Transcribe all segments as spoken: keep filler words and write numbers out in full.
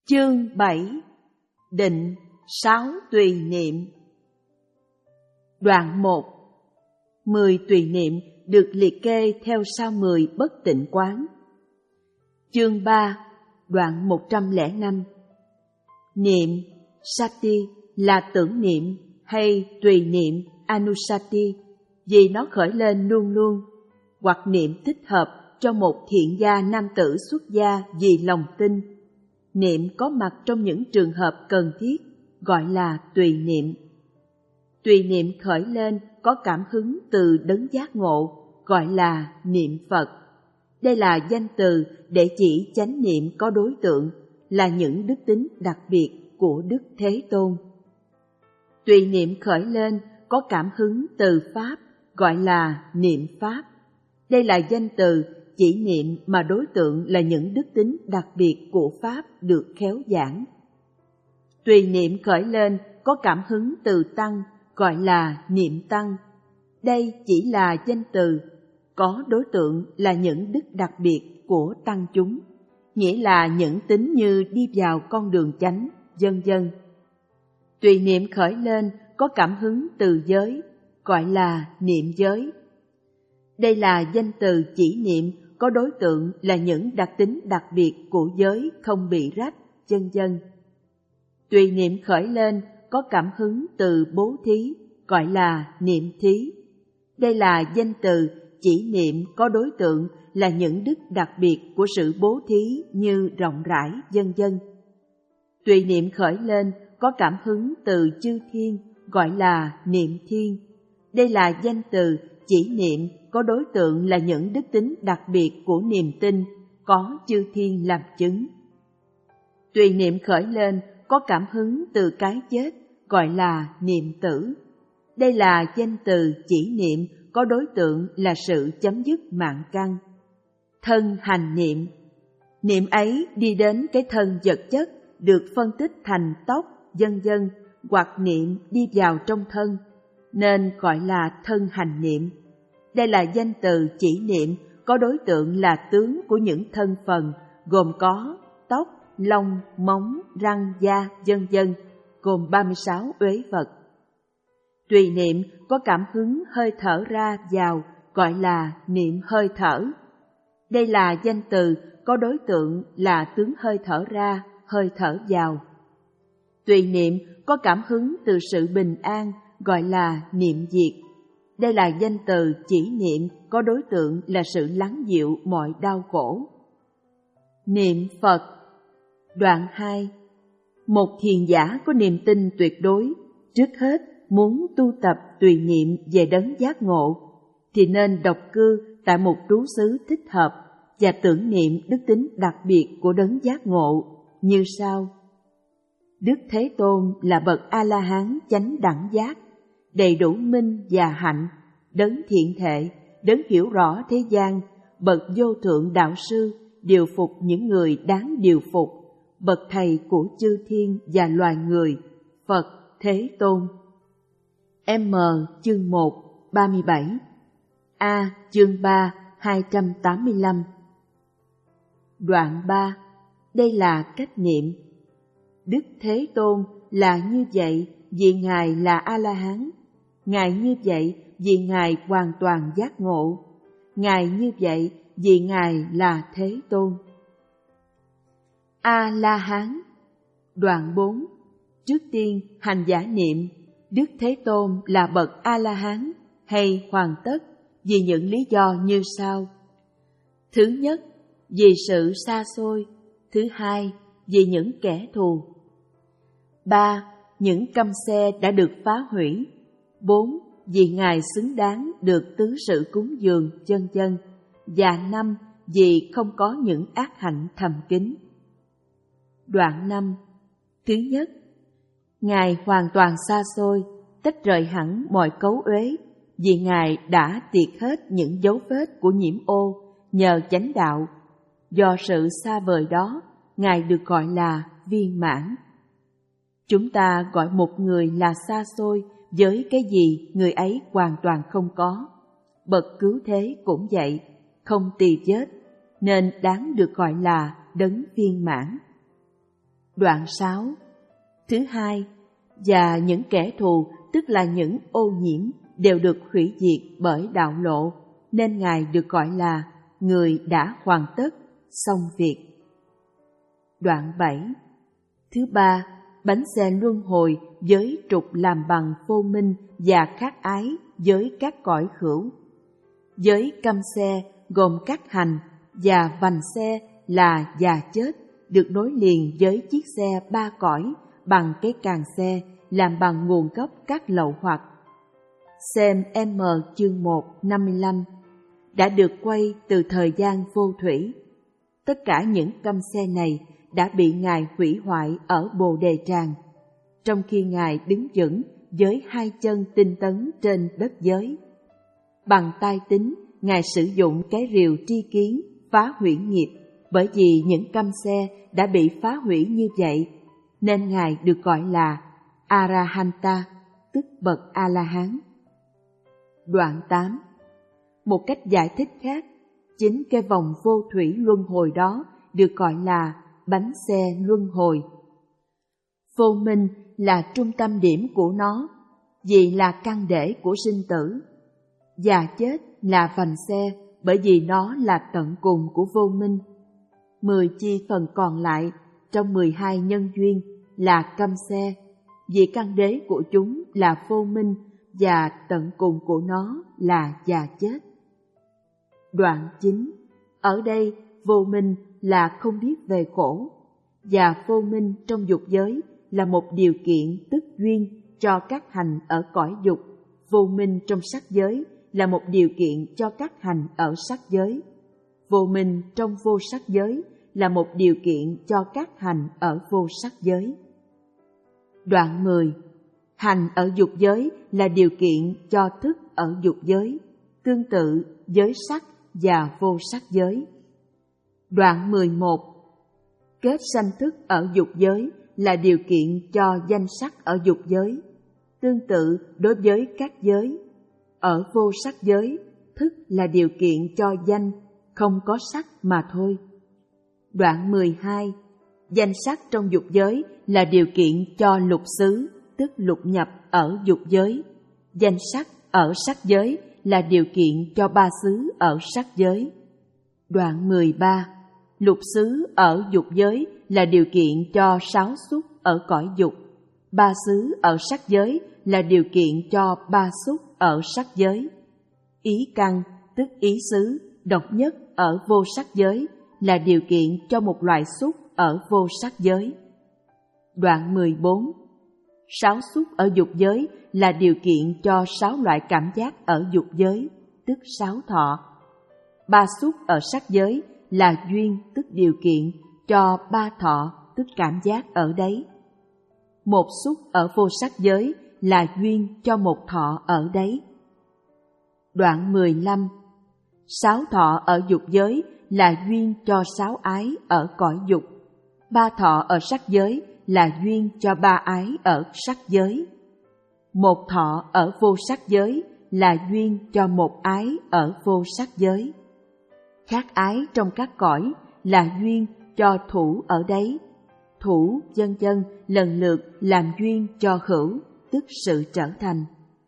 Chương bảy. Định sáu tùy niệm. Đoạn một. Mười tùy niệm được liệt kê theo sau mười bất tịnh quán. Chương ba. Đoạn một trăm lẻ năm. Niệm sati là tưởng niệm hay tùy niệm anusati vì nó khởi lên luôn luôn, hoặc niệm thích hợp cho một thiện gia nam tử xuất gia vì lòng tin. Niệm có mặt trong những trường hợp cần thiết gọi là tùy niệm. Tùy niệm khởi lên có cảm hứng từ đấng giác ngộ gọi là niệm Phật. Đây là danh từ để chỉ chánh niệm có đối tượng là những đức tính đặc biệt của Đức Thế Tôn. Tùy niệm khởi lên có cảm hứng từ Pháp gọi là niệm Pháp. Đây là danh từ chỉ niệm mà đối tượng là những đức tính đặc biệt của Pháp được khéo giảng. Tùy niệm khởi lên có cảm hứng từ Tăng gọi là niệm Tăng. Đây chỉ là danh từ, có đối tượng là những đức đặc biệt của Tăng chúng, nghĩa là những tính như đi vào con đường chánh, vân vân. Tùy niệm khởi lên có cảm hứng từ giới, gọi là niệm giới. Đây là danh từ chỉ niệm có đối tượng là những đặc tính đặc biệt của giới không bị rách, vân vân. Tùy niệm khởi lên có cảm hứng từ bố thí, gọi là niệm thí. Đây là danh từ chỉ niệm có đối tượng là những đức đặc biệt của sự bố thí như rộng rãi, vân vân. Tùy niệm khởi lên có cảm hứng từ chư thiên, gọi là niệm thiên. Đây là danh từ chỉ niệm có đối tượng là những đức tính đặc biệt của niềm tin, có chư thiên làm chứng. Tùy niệm khởi lên có cảm hứng từ cái chết, gọi là niệm tử. Đây là danh từ chỉ niệm có đối tượng là sự chấm dứt mạng căn. Thân hành niệm. Niệm ấy đi đến cái thân vật chất được phân tích thành tóc, vân vân, hoặc niệm đi vào trong thân, nên gọi là thân hành niệm. Đây là danh từ chỉ niệm có đối tượng là tướng của những thân phần gồm có tóc, lông, móng, răng, da, vân vân, gồm ba mươi sáu uế vật. Tùy niệm có cảm hứng hơi thở ra vào gọi là niệm hơi thở. Đây là danh từ có đối tượng là tướng hơi thở ra, hơi thở vào. Tùy niệm có cảm hứng từ sự bình an gọi là niệm diệt. Đây là danh từ chỉ niệm có đối tượng là sự lắng dịu mọi đau khổ. Niệm Phật. Đoạn hai. Một thiền giả có niềm tin tuyệt đối, trước hết muốn tu tập tùy niệm về đấng giác ngộ, thì nên độc cư tại một trú xứ thích hợp và tưởng niệm đức tính đặc biệt của đấng giác ngộ như sau. Đức Thế Tôn là bậc A-la-hán chánh đẳng giác, đầy đủ minh và hạnh, đấng thiện thệ, đấng hiểu rõ thế gian, bậc vô thượng đạo sư, điều phục những người đáng điều phục, bậc thầy của chư thiên và loài người, Phật Thế Tôn. M chương một, ba mươi bảy. A chương ba, hai trăm tám mươi lăm. Đoạn ba. Đây là cách niệm. Đức Thế Tôn là như vậy vì Ngài là A-la-hán. Ngài như vậy vì Ngài hoàn toàn giác ngộ. Ngài như vậy vì Ngài là Thế Tôn. A-la-hán. Đoạn bốn. Trước tiên hành giả niệm Đức Thế Tôn là bậc A-la-hán hay hoàn tất vì những lý do như sau. Thứ nhất, vì sự xa xôi. Thứ hai, vì những kẻ thù. Ba, những căm xe đã được phá hủy. Bốn, vì Ngài xứng đáng được tứ sự cúng dường, vân vân. Và năm, vì không có những ác hạnh thầm kín. Đoạn năm. Thứ nhất, Ngài hoàn toàn xa xôi, tách rời hẳn mọi cấu uế, vì Ngài đã tiệt hết những dấu vết của nhiễm ô nhờ chánh đạo. Do sự xa vời đó, Ngài được gọi là viên mãn. Chúng ta gọi một người là xa xôi với cái gì người ấy hoàn toàn không có. Bậc cứu thế cũng vậy, không tì vết, nên đáng được gọi là đấng viên mãn. Đoạn sáu. Thứ hai, và những kẻ thù, tức là những ô nhiễm, đều được hủy diệt bởi đạo lộ, nên Ngài được gọi là người đã hoàn tất, xong việc. Đoạn bảy. Thứ ba, bánh xe luân hồi với trục làm bằng vô minh và khát ái với các cõi hữu. Với căm xe gồm các hành và vành xe là già chết, được nối liền với chiếc xe ba cõi bằng cái càng xe làm bằng nguồn gốc các lậu hoặc. Xem M chương một năm mươi lăm. Đã được quay từ thời gian vô thủy. Tất cả những căm xe này đã bị Ngài hủy hoại ở Bồ Đề Tràng, trong khi Ngài đứng vững với hai chân tinh tấn trên đất giới. Bằng tai tính, Ngài sử dụng cái rìu tri kiến phá hủy nghiệp, bởi vì những căm xe đã bị phá hủy như vậy, nên Ngài được gọi là Arahanta, tức bậc A-la-hán. Đoạn tám. Một cách giải thích khác, chính cái vòng vô thủy luân hồi đó được gọi là bánh xe luân hồi. Vô minh là trung tâm điểm của nó, vì là căn để của sinh tử. Già chết là vành xe, bởi vì nó là tận cùng của vô minh. Mười chi phần còn lại trong mười hai nhân duyên là căm xe, vì căn đế của chúng là vô minh và tận cùng của nó là già chết. Đoạn chín. Ở đây vô minh là không biết về khổ, và vô minh trong dục giới là một điều kiện tức duyên cho các hành ở cõi dục. Vô minh trong sắc giới là một điều kiện cho các hành ở sắc giới. Vô minh trong vô sắc giới là một điều kiện cho các hành ở vô sắc giới. Đoạn mười. Hành ở dục giới là điều kiện cho thức ở dục giới, tương tự giới sắc và vô sắc giới. Đoạn mười một. Kết sanh thức ở dục giới là điều kiện cho danh sắc ở dục giới, tương tự đối với các giới. Ở vô sắc giới, thức là điều kiện cho danh, không có sắc mà thôi. Đoạn mười hai. Danh sắc trong dục giới là điều kiện cho lục xứ, tức lục nhập ở dục giới. Danh sắc ở sắc giới là điều kiện cho ba xứ ở sắc giới. Đoạn mười ba. Lục xứ ở dục giới là điều kiện cho sáu xúc ở cõi dục. Ba xứ ở sắc giới là điều kiện cho ba xúc ở sắc giới. Ý căn, tức ý xứ, độc nhất ở vô sắc giới là điều kiện cho một loại xúc ở vô sắc giới. Đoạn mười bốn. Sáu xúc ở dục giới là điều kiện cho sáu loại cảm giác ở dục giới, tức sáu thọ. Ba xúc ở sắc giới là duyên, tức điều kiện cho ba thọ, tức cảm giác ở đấy. Một xúc ở vô sắc giới là duyên cho một thọ ở đấy. Đoạn mười lăm. Sáu thọ ở dục giới là duyên cho sáu ái ở cõi dục. Ba thọ ở sắc giới là duyên cho ba ái ở sắc giới. Một thọ ở vô sắc giới là duyên cho một ái ở vô sắc giới. Khác ái trong các cõi là duyên cho thủ ở đấy. Thủ, vân vân lần lượt làm duyên cho hữu, tức sự trở thành.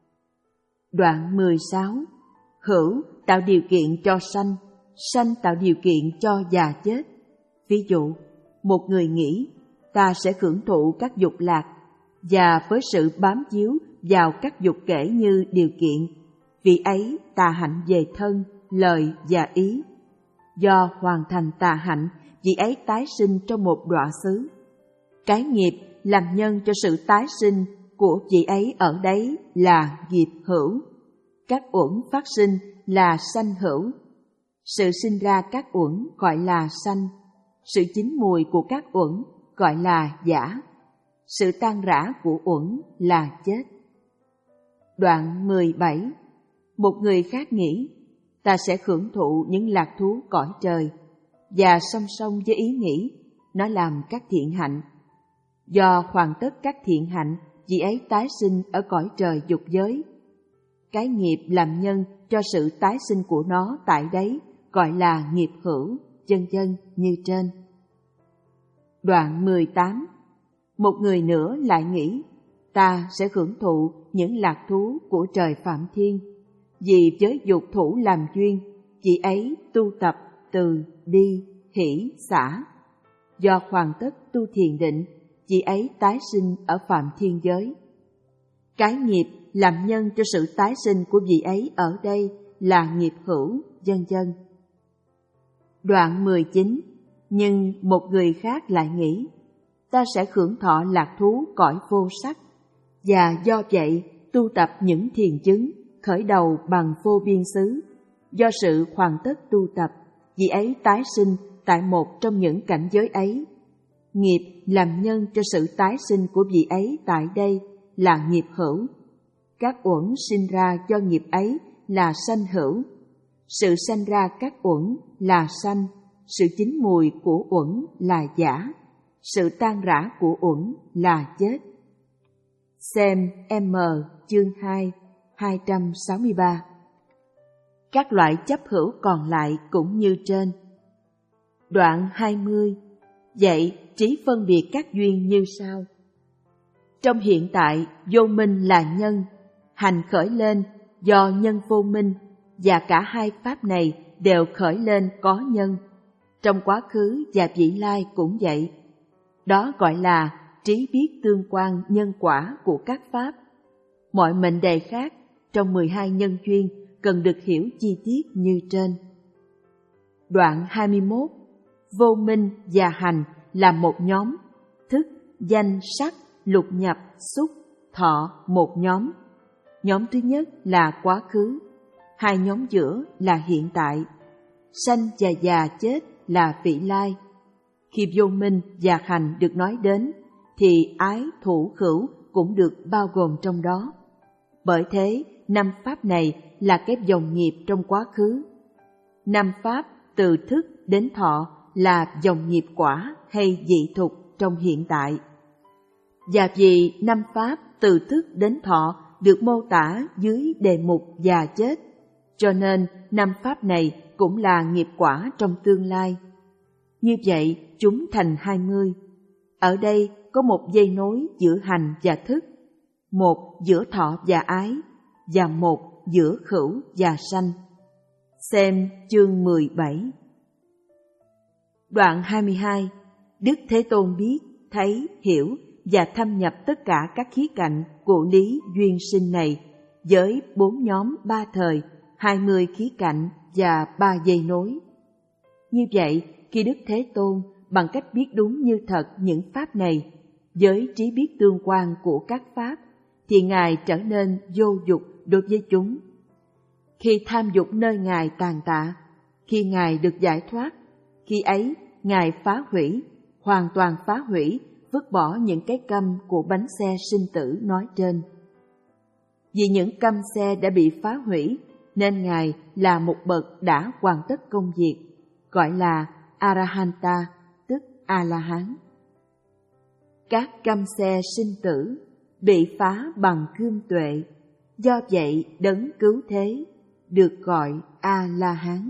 Đoạn mười sáu. Hữu tạo điều kiện cho sanh, sanh tạo điều kiện cho già chết. Ví dụ, một người nghĩ ta sẽ hưởng thụ các dục lạc, và với sự bám víu vào các dục kể như điều kiện, vì ấy tà hạnh về thân, lời và ý. Do hoàn thành tà hạnh, vị ấy tái sinh trong một đọa xứ. Cái nghiệp làm nhân cho sự tái sinh của vị ấy ở đấy là nghiệp hữu. Các uẩn phát sinh là sanh hữu. Sự sinh ra các uẩn gọi là sanh. Sự chín mùi của các uẩn gọi là giả. Sự tan rã của uẩn là chết. Đoạn mười bảy. Một người khác nghĩ ta sẽ hưởng thụ những lạc thú cõi trời, và song song với ý nghĩ nó làm các thiện hạnh. Do hoàn tất các thiện hạnh, vị ấy tái sinh ở cõi trời dục giới. Cái nghiệp làm nhân cho sự tái sinh của nó tại đấy gọi là nghiệp hữu, vân vân như trên. Đoạn mười tám. Một người nữa lại nghĩ, ta sẽ hưởng thụ những lạc thú của trời Phạm Thiên, vì với dục thủ làm duyên, chị ấy tu tập từ, bi, hỷ, xả. Do hoàn tất tu thiền định, chị ấy tái sinh ở Phạm Thiên giới. Cái nghiệp làm nhân cho sự tái sinh của vị ấy ở đây là nghiệp hữu, vân vân. Đoạn mười chín. Nhưng một người khác lại nghĩ, ta sẽ hưởng thọ lạc thú cõi vô sắc, và do vậy tu tập những thiền chứng, khởi đầu bằng vô biên xứ. Do sự hoàn tất tu tập, vị ấy tái sinh tại một trong những cảnh giới ấy. Nghiệp làm nhân cho sự tái sinh của vị ấy tại đây là nghiệp hữu. Các uẩn sinh ra do nghiệp ấy là sanh hữu. Sự sanh ra các uẩn là sanh, sự chín mùi của uẩn là giả, sự tan rã của uẩn là chết. Xem M chương hai, hai trăm sáu mươi ba. Các loại chấp hữu còn lại cũng như trên. Đoạn hai mươi. Vậy trí phân biệt các duyên như sau. Trong hiện tại, vô minh là nhân, hành khởi lên do nhân vô minh, và cả hai pháp này đều khởi lên có nhân. Trong quá khứ và vị lai cũng vậy. Đó gọi là trí biết tương quan nhân quả của các pháp. Mọi mệnh đề khác trong mười hai nhân duyên cần được hiểu chi tiết như trên. Đoạn hai mươi mốt. Vô minh và hành là một nhóm, thức, danh, sắc, lục nhập, xúc, thọ một nhóm. Nhóm thứ nhất là quá khứ, hai nhóm giữa là hiện tại, sanh và già chết là vị lai. Khi vô minh và hành được nói đến, thì ái, thủ, khửu cũng được bao gồm trong đó. Bởi thế, năm pháp này là cái dòng nghiệp trong quá khứ. Năm pháp từ thức đến thọ là dòng nghiệp quả hay dị thục trong hiện tại. Và vì năm pháp từ thức đến thọ được mô tả dưới đề mục già chết, cho nên năm pháp này cũng là nghiệp quả trong tương lai. Như vậy, chúng thành hai mươi. Ở đây có một dây nối giữa hành và thức, một giữa thọ và ái, và một giữa khửu và sanh. Xem chương mười bảy. Đoạn hai mươi hai. Đức Thế Tôn biết, thấy, hiểu và thâm nhập tất cả các khía cạnh của lý duyên sinh này với bốn nhóm ba thời, hai mươi khía cạnh và ba dây nối. Như vậy, khi Đức Thế Tôn bằng cách biết đúng như thật những pháp này với trí biết tương quan của các pháp, thì Ngài trở nên vô dục đối với chúng. Khi tham dục nơi Ngài tàn tạ, khi Ngài được giải thoát, khi ấy Ngài phá hủy, hoàn toàn phá hủy, vứt bỏ những cái câm của bánh xe sinh tử nói trên. Vì những câm xe đã bị phá hủy, nên Ngài là một bậc đã hoàn tất công việc, gọi là Arahanta, tức A-la-hán. Các câm xe sinh tử bị phá bằng gươm tuệ, do vậy đấng cứu thế được gọi A-la-hán.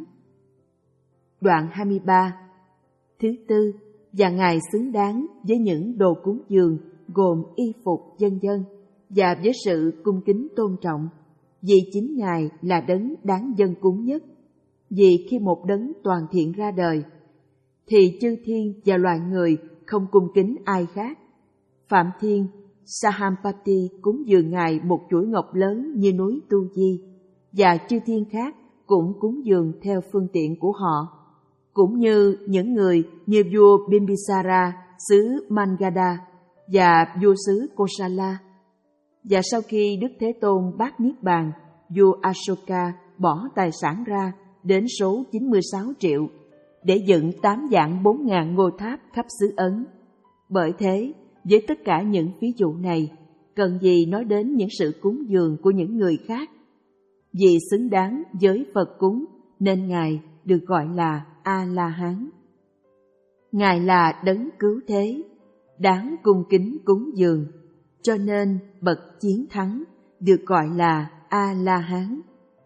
Đoạn hai mươi ba. Thứ tư, và Ngài xứng đáng với những đồ cúng dường gồm y phục vân vân và với sự cung kính tôn trọng, vì chính Ngài là đấng đáng dâng cúng nhất. Vì khi một đấng toàn thiện ra đời, thì chư thiên và loài người không cung kính ai khác. Phạm Thiên, Sahampati cúng dường Ngài một chuỗi ngọc lớn như núi Tu Di, và chư thiên khác cũng cúng dường theo phương tiện của họ, cũng như những người như vua Bimbisara xứ Mangada và vua xứ Kosala. Và sau khi Đức Thế Tôn bát niết bàn, vua Ashoka bỏ tài sản ra đến số chín mươi sáu triệu để dựng tám vạn bốn ngàn ngôi tháp khắp xứ Ấn. Bởi thế, với tất cả những ví dụ này, cần gì nói đến những sự cúng dường của những người khác? Vì xứng đáng với Phật cúng, nên Ngài được gọi là A-la-hán. Ngài là đấng cứu thế, đáng cung kính cúng dường, cho nên bậc chiến thắng được gọi là A-la-hán.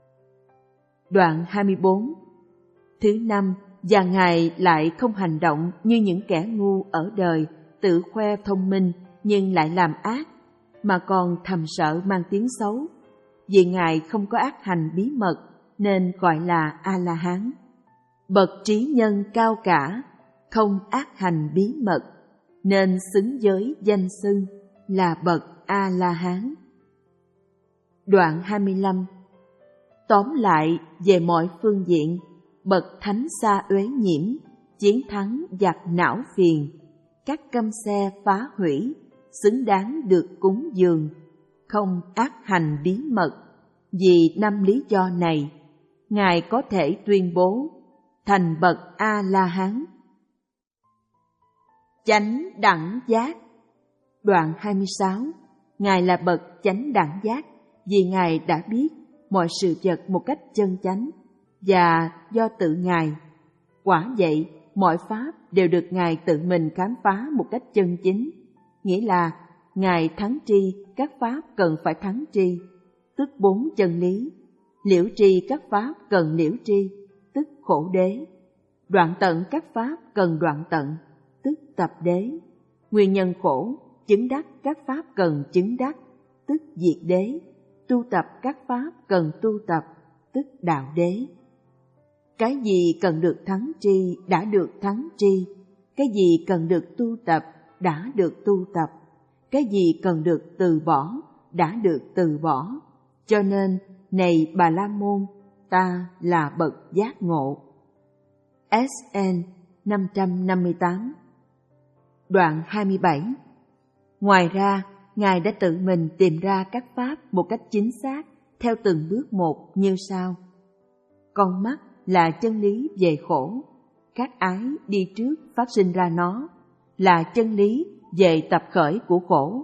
Đoạn hai mươi bốn. Thứ năm, và Ngài lại không hành động như những kẻ ngu ở đời, tự khoe thông minh nhưng lại làm ác, mà còn thầm sợ mang tiếng xấu. Vì Ngài không có ác hành bí mật nên gọi là A-la-hán. Bậc trí nhân cao cả, không ác hành bí mật, nên xứng với danh xưng là bậc A-la-hán. Đoạn hai mươi lăm. Tóm lại, về mọi phương diện, bậc thánh xa uế nhiễm, chiến thắng giặc não phiền, các căm xe phá hủy, xứng đáng được cúng dường, không ác hành bí mật. Vì năm lý do này, Ngài có thể tuyên bố thành bậc A-la-hán. Chánh đẳng giác. Đoạn hai mươi sáu. Ngài là bậc chánh đẳng giác vì Ngài đã biết mọi sự vật một cách chân chánh và do tự Ngài. Quả vậy, mọi pháp đều được Ngài tự mình khám phá một cách chân chính, nghĩa là Ngài thắng tri các pháp cần phải thắng tri, tức bốn chân lý, liễu tri các pháp cần liễu tri, tức khổ đế, đoạn tận các pháp cần đoạn tận, tức tập đế, nguyên nhân khổ, chứng đắc các pháp cần chứng đắc, tức diệt đế, tu tập các pháp cần tu tập, tức đạo đế. Cái gì cần được thắng tri đã được thắng tri, cái gì cần được tu tập đã được tu tập, cái gì cần được từ bỏ đã được từ bỏ. Cho nên, này Bà La Môn, ta là bậc giác ngộ. ét en năm trăm năm mươi tám. Đoạn hai mươi bảy. Ngoài ra, Ngài đã tự mình tìm ra các pháp một cách chính xác theo từng bước một như sau. Con mắt là chân lý về khổ, các ái đi trước phát sinh ra nó, là chân lý về tập khởi của khổ.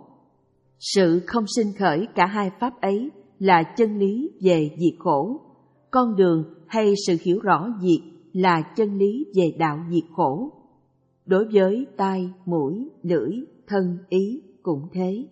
Sự không sinh khởi cả hai pháp ấy là chân lý về diệt khổ. Con đường hay sự hiểu rõ diệt là chân lý về đạo diệt khổ. Đối với tai, mũi, lưỡi, thân, ý cũng thế.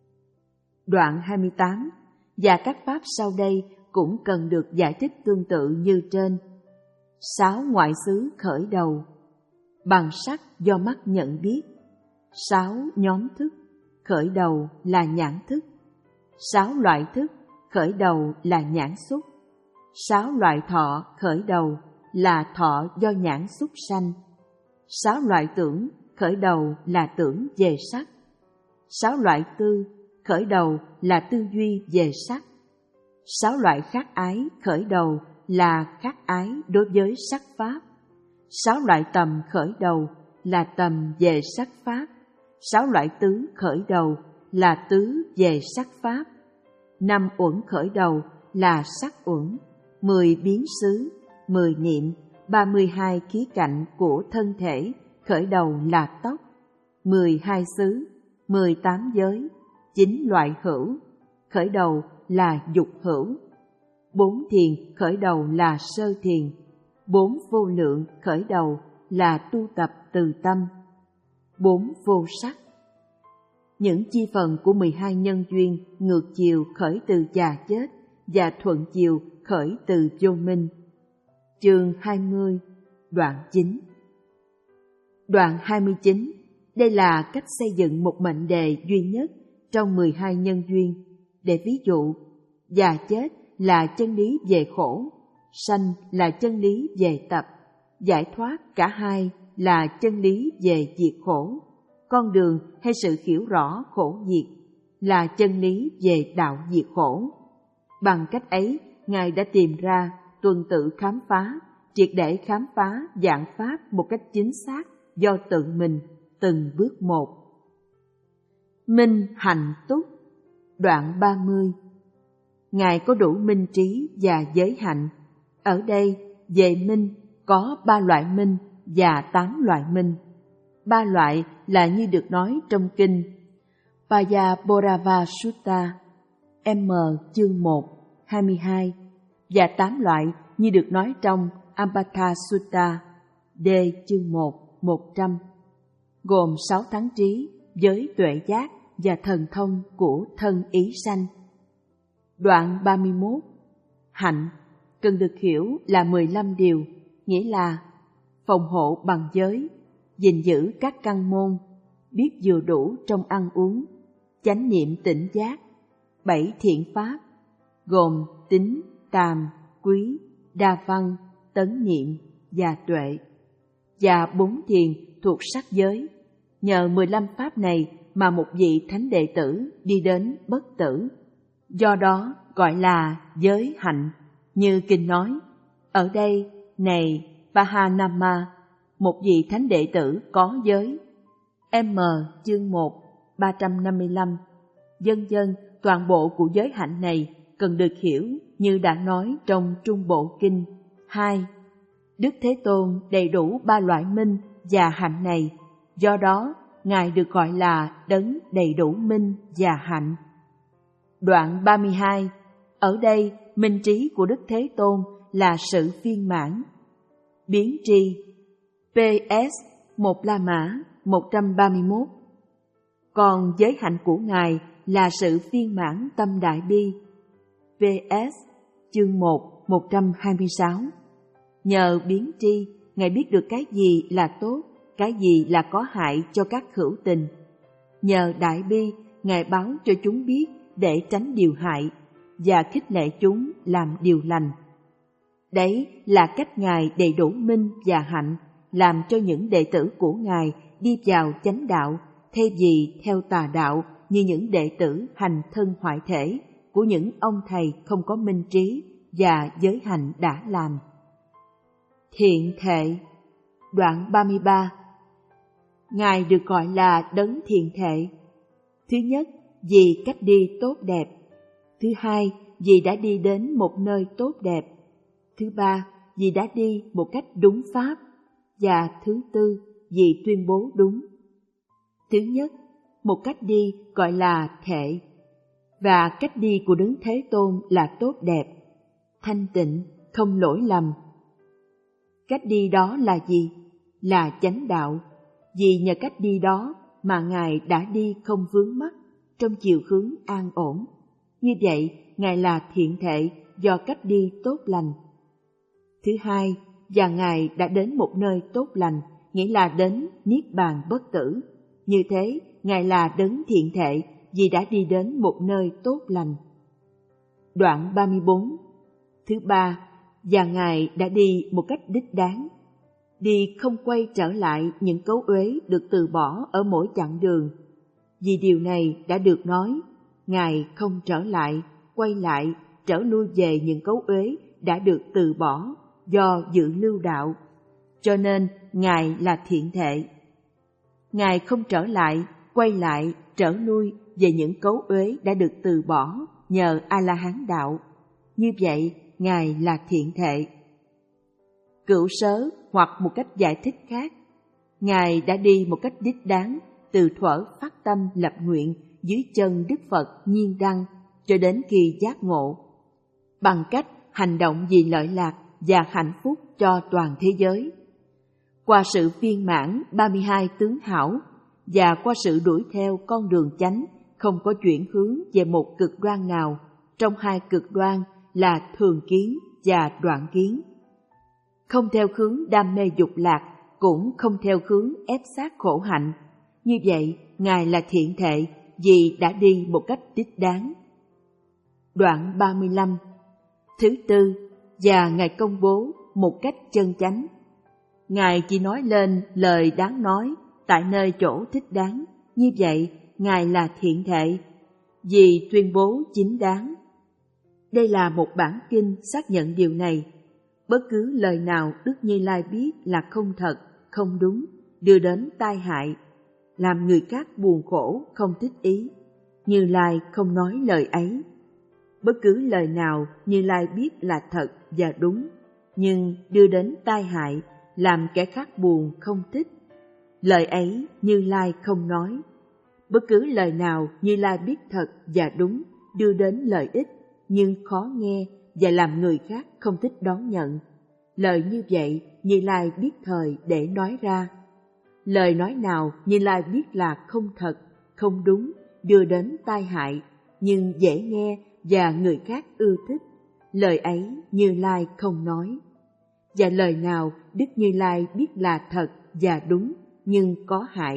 Đoạn hai mươi tám. Và các pháp sau đây cũng cần được giải thích tương tự như trên. Sáu ngoại xứ khởi đầu, bằng sắc do mắt nhận biết. Sáu nhóm thức khởi đầu là nhãn thức. Sáu loại thức khởi đầu là nhãn xúc. Sáu loại thọ khởi đầu là thọ do nhãn xúc sanh. Sáu loại tưởng khởi đầu là tưởng về sắc. Sáu loại tư khởi đầu là tư duy về sắc. Sáu loại khát ái khởi đầu là khát ái đối với sắc pháp. Sáu loại tầm khởi đầu là tầm về sắc pháp. Sáu loại tứ khởi đầu là tứ về sắc pháp. Năm uẩn khởi đầu là sắc uẩn. Mười biến xứ, mười niệm, ba mươi hai khía cạnh của thân thể khởi đầu là tóc. Mười hai xứ, mười tám giới, chín loại hữu khởi đầu là dục hữu. Bốn thiền khởi đầu là sơ thiền. Bốn vô lượng khởi đầu là tu tập từ tâm. Bốn vô sắc. Những chi phần của mười hai nhân duyên ngược chiều khởi từ già chết và thuận chiều khởi từ vô minh. Chương hai mươi, đoạn chín. Đoạn hai mươi chín. Đây là cách xây dựng một mệnh đề duy nhất trong mười hai nhân duyên. Để ví dụ, già chết là chân lý về khổ, sanh là chân lý về tập, giải thoát cả hai là chân lý về diệt khổ, con đường hay sự hiểu rõ khổ diệt là chân lý về đạo diệt khổ. Bằng cách ấy, Ngài đã tìm ra, tuần tự khám phá, triệt để khám phá dạng pháp một cách chính xác do tự mình, từng bước một. Minh hạnh túc. Đoạn ba mươi. Ngài có đủ minh trí và giới hạnh. Ở đây, về minh, có ba loại minh và tám loại minh. Ba loại là như được nói trong kinh Payabhorava Sutta, M chương một, hai mươi hai, và tám loại như được nói trong Ambata Sutta, D chương một, một trăm, gồm sáu thắng trí với tuệ giác và thần thông của thân ý sanh. Đoạn ba mươi mốt. Hạnh cần được hiểu là mười lăm điều, nghĩa là phòng hộ bằng giới, gìn giữ các căn môn, biết vừa đủ trong ăn uống, chánh niệm tỉnh giác, bảy thiện pháp, gồm tín, tàm, quý, đa văn, tấn niệm và tuệ, và bốn thiền thuộc sắc giới. Nhờ mười lăm pháp này mà một vị thánh đệ tử đi đến bất tử. Do đó gọi là giới hạnh. Như kinh nói, ở đây, này Pahanama, một vị thánh đệ tử có giới. M chương một, ba trăm năm mươi lăm. Vân vân, toàn bộ của giới hạnh này cần được hiểu như đã nói trong Trung Bộ Kinh. Hai, Đức Thế Tôn đầy đủ ba loại minh và hạnh này, do đó Ngài được gọi là đấng đầy đủ minh và hạnh. Đoạn ba mươi hai. Ở đây, minh trí của Đức Thế Tôn là sự viên mãn. Biến tri pê ét một La Mã một trăm ba mươi mốt. Còn giới hạnh của Ngài là sự viên mãn tâm đại bi. pê ét chương một, một trăm hai mươi sáu. Nhờ biến tri, Ngài biết được cái gì là tốt, cái gì là có hại cho các hữu tình. Nhờ đại bi, Ngài báo cho chúng biết để tránh điều hại và khích lệ chúng làm điều lành. Đấy là cách Ngài đầy đủ minh và hạnh làm cho những đệ tử của Ngài đi vào chánh đạo, thay vì theo tà đạo như những đệ tử hành thân hoại thể của những ông thầy không có minh trí và giới hạnh đã làm. Thiện thệ. Đoạn ba mươi ba. Ngài được gọi là đấng thiện thệ. Thứ nhất, vì cách đi tốt đẹp. Thứ hai, vì đã đi đến một nơi tốt đẹp. Thứ ba, vì đã đi một cách đúng pháp. Và thứ tư, vì tuyên bố đúng. Thứ nhất, một cách đi gọi là thệ. Và cách đi của Đấng Thế Tôn là tốt đẹp, thanh tịnh, không lỗi lầm. Cách đi đó là gì? Là chánh đạo. Vì nhờ cách đi đó mà Ngài đã đi không vướng mắc, trong chiều hướng an ổn. Như vậy, Ngài là thiện thệ do cách đi tốt lành. Thứ hai, và Ngài đã đến một nơi tốt lành, nghĩa là đến Niết Bàn bất tử. Như thế, Ngài là đấng thiện thệ vì đã đi đến một nơi tốt lành. Đoạn ba mươi bốn. Thứ ba, và Ngài đã đi một cách đích đáng. Đi không quay trở lại những cấu uế được từ bỏ ở mỗi chặng đường. Vì điều này đã được nói, Ngài không trở lại, quay lại, trở lui về những cấu uế đã được từ bỏ do dự lưu đạo. Cho nên, Ngài là thiện thệ. Ngài không trở lại, quay lại, trở lui về những cấu uế đã được từ bỏ nhờ A-la-hán đạo. Như vậy, Ngài là thiện thệ. Cựu sớ hoặc một cách giải thích khác, Ngài đã đi một cách đích đáng từ thuở phát tâm lập nguyện dưới chân Đức Phật Nhiên Đăng cho đến khi giác ngộ, bằng cách hành động vì lợi lạc và hạnh phúc cho toàn thế giới. Qua sự viên mãn ba mươi hai tướng hảo và qua sự đuổi theo con đường chánh không có chuyển hướng về một cực đoan nào trong hai cực đoan là thường kiến và đoạn kiến. Không theo hướng đam mê dục lạc, cũng không theo hướng ép sát khổ hạnh. Như vậy, Ngài là thiện thệ vì đã đi một cách đích đáng. Đoạn ba mươi lăm. Thứ tư, và Ngài công bố một cách chân chánh. Ngài chỉ nói lên lời đáng nói tại nơi chỗ thích đáng. Như vậy, Ngài là thiện thệ vì tuyên bố chính đáng. Đây là một bản kinh xác nhận điều này. Bất cứ lời nào Đức Như Lai biết là không thật, không đúng, đưa đến tai hại, làm người khác buồn khổ, không thích ý, Như Lai không nói lời ấy. Bất cứ lời nào Như Lai biết là thật và đúng, nhưng đưa đến tai hại, làm kẻ khác buồn, không thích, lời ấy Như Lai không nói. Bất cứ lời nào Như Lai biết thật và đúng, đưa đến lợi ích, nhưng khó nghe và làm người khác không thích đón nhận, lời như vậy Như Lai biết thời để nói ra. Lời nói nào Như Lai biết là không thật, không đúng, đưa đến tai hại, nhưng dễ nghe và người khác ưa thích, lời ấy Như Lai không nói. Và lời nào Đức Như Lai biết là thật và đúng, nhưng có hại,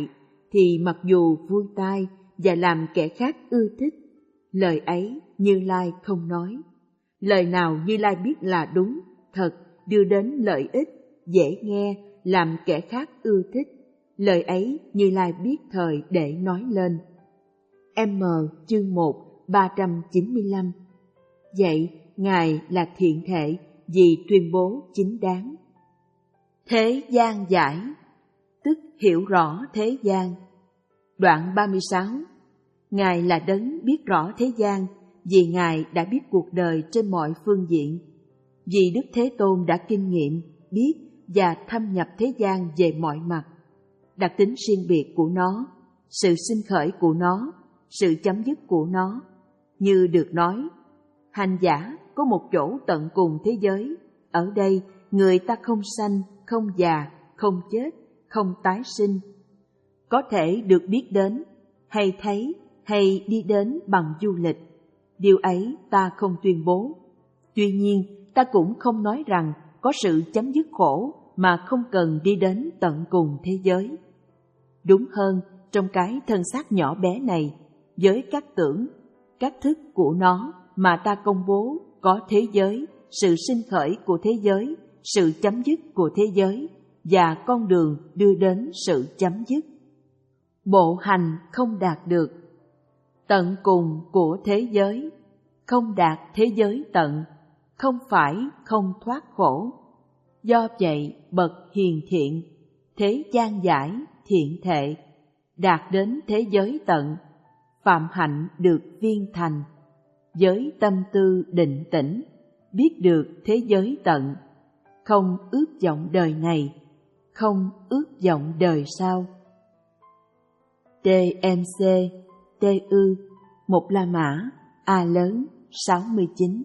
thì mặc dù vui tai và làm kẻ khác ưa thích, lời ấy Như Lai không nói. Lời nào Như Lai biết là đúng, thật, đưa đến lợi ích, dễ nghe, làm kẻ khác ưa thích, lời ấy Như Lai biết thời để nói lên. M chương một ba trăm chín mươi lăm. Vậy Ngài là thiện thể vì tuyên bố chính đáng. Thế gian giải, tức hiểu rõ thế gian. Đoạn ba mươi sáu. Ngài là đấng biết rõ thế gian, vì Ngài đã biết cuộc đời trên mọi phương diện. Vì Đức Thế Tôn đã kinh nghiệm, biết và thâm nhập thế gian về mọi mặt. Đặc tính riêng biệt của nó, sự sinh khởi của nó, sự chấm dứt của nó. Như được nói, hành giả có một chỗ tận cùng thế giới. Ở đây, người ta không sanh, không già, không chết, không tái sinh. Có thể được biết đến, hay thấy, hay đi đến bằng du lịch. Điều ấy ta không tuyên bố. Tuy nhiên, ta cũng không nói rằng có sự chấm dứt khổ mà không cần đi đến tận cùng thế giới. Đúng hơn, trong cái thân xác nhỏ bé này, với các tưởng, các thức của nó mà ta công bố có thế giới, sự sinh khởi của thế giới, sự chấm dứt của thế giới và con đường đưa đến sự chấm dứt. Bộ hành không đạt được tận cùng của thế giới, không đạt thế giới tận, không phải không thoát khổ. Do vậy, bậc hiền thiện, thế gian giải, thiện thệ, đạt đến thế giới tận, phạm hạnh được viên thành, với tâm tư định tĩnh, biết được thế giới tận, không ước vọng đời này, không ước vọng đời sau. tê em xê, tê ư, một La Mã, A lớn, sáu mươi chín.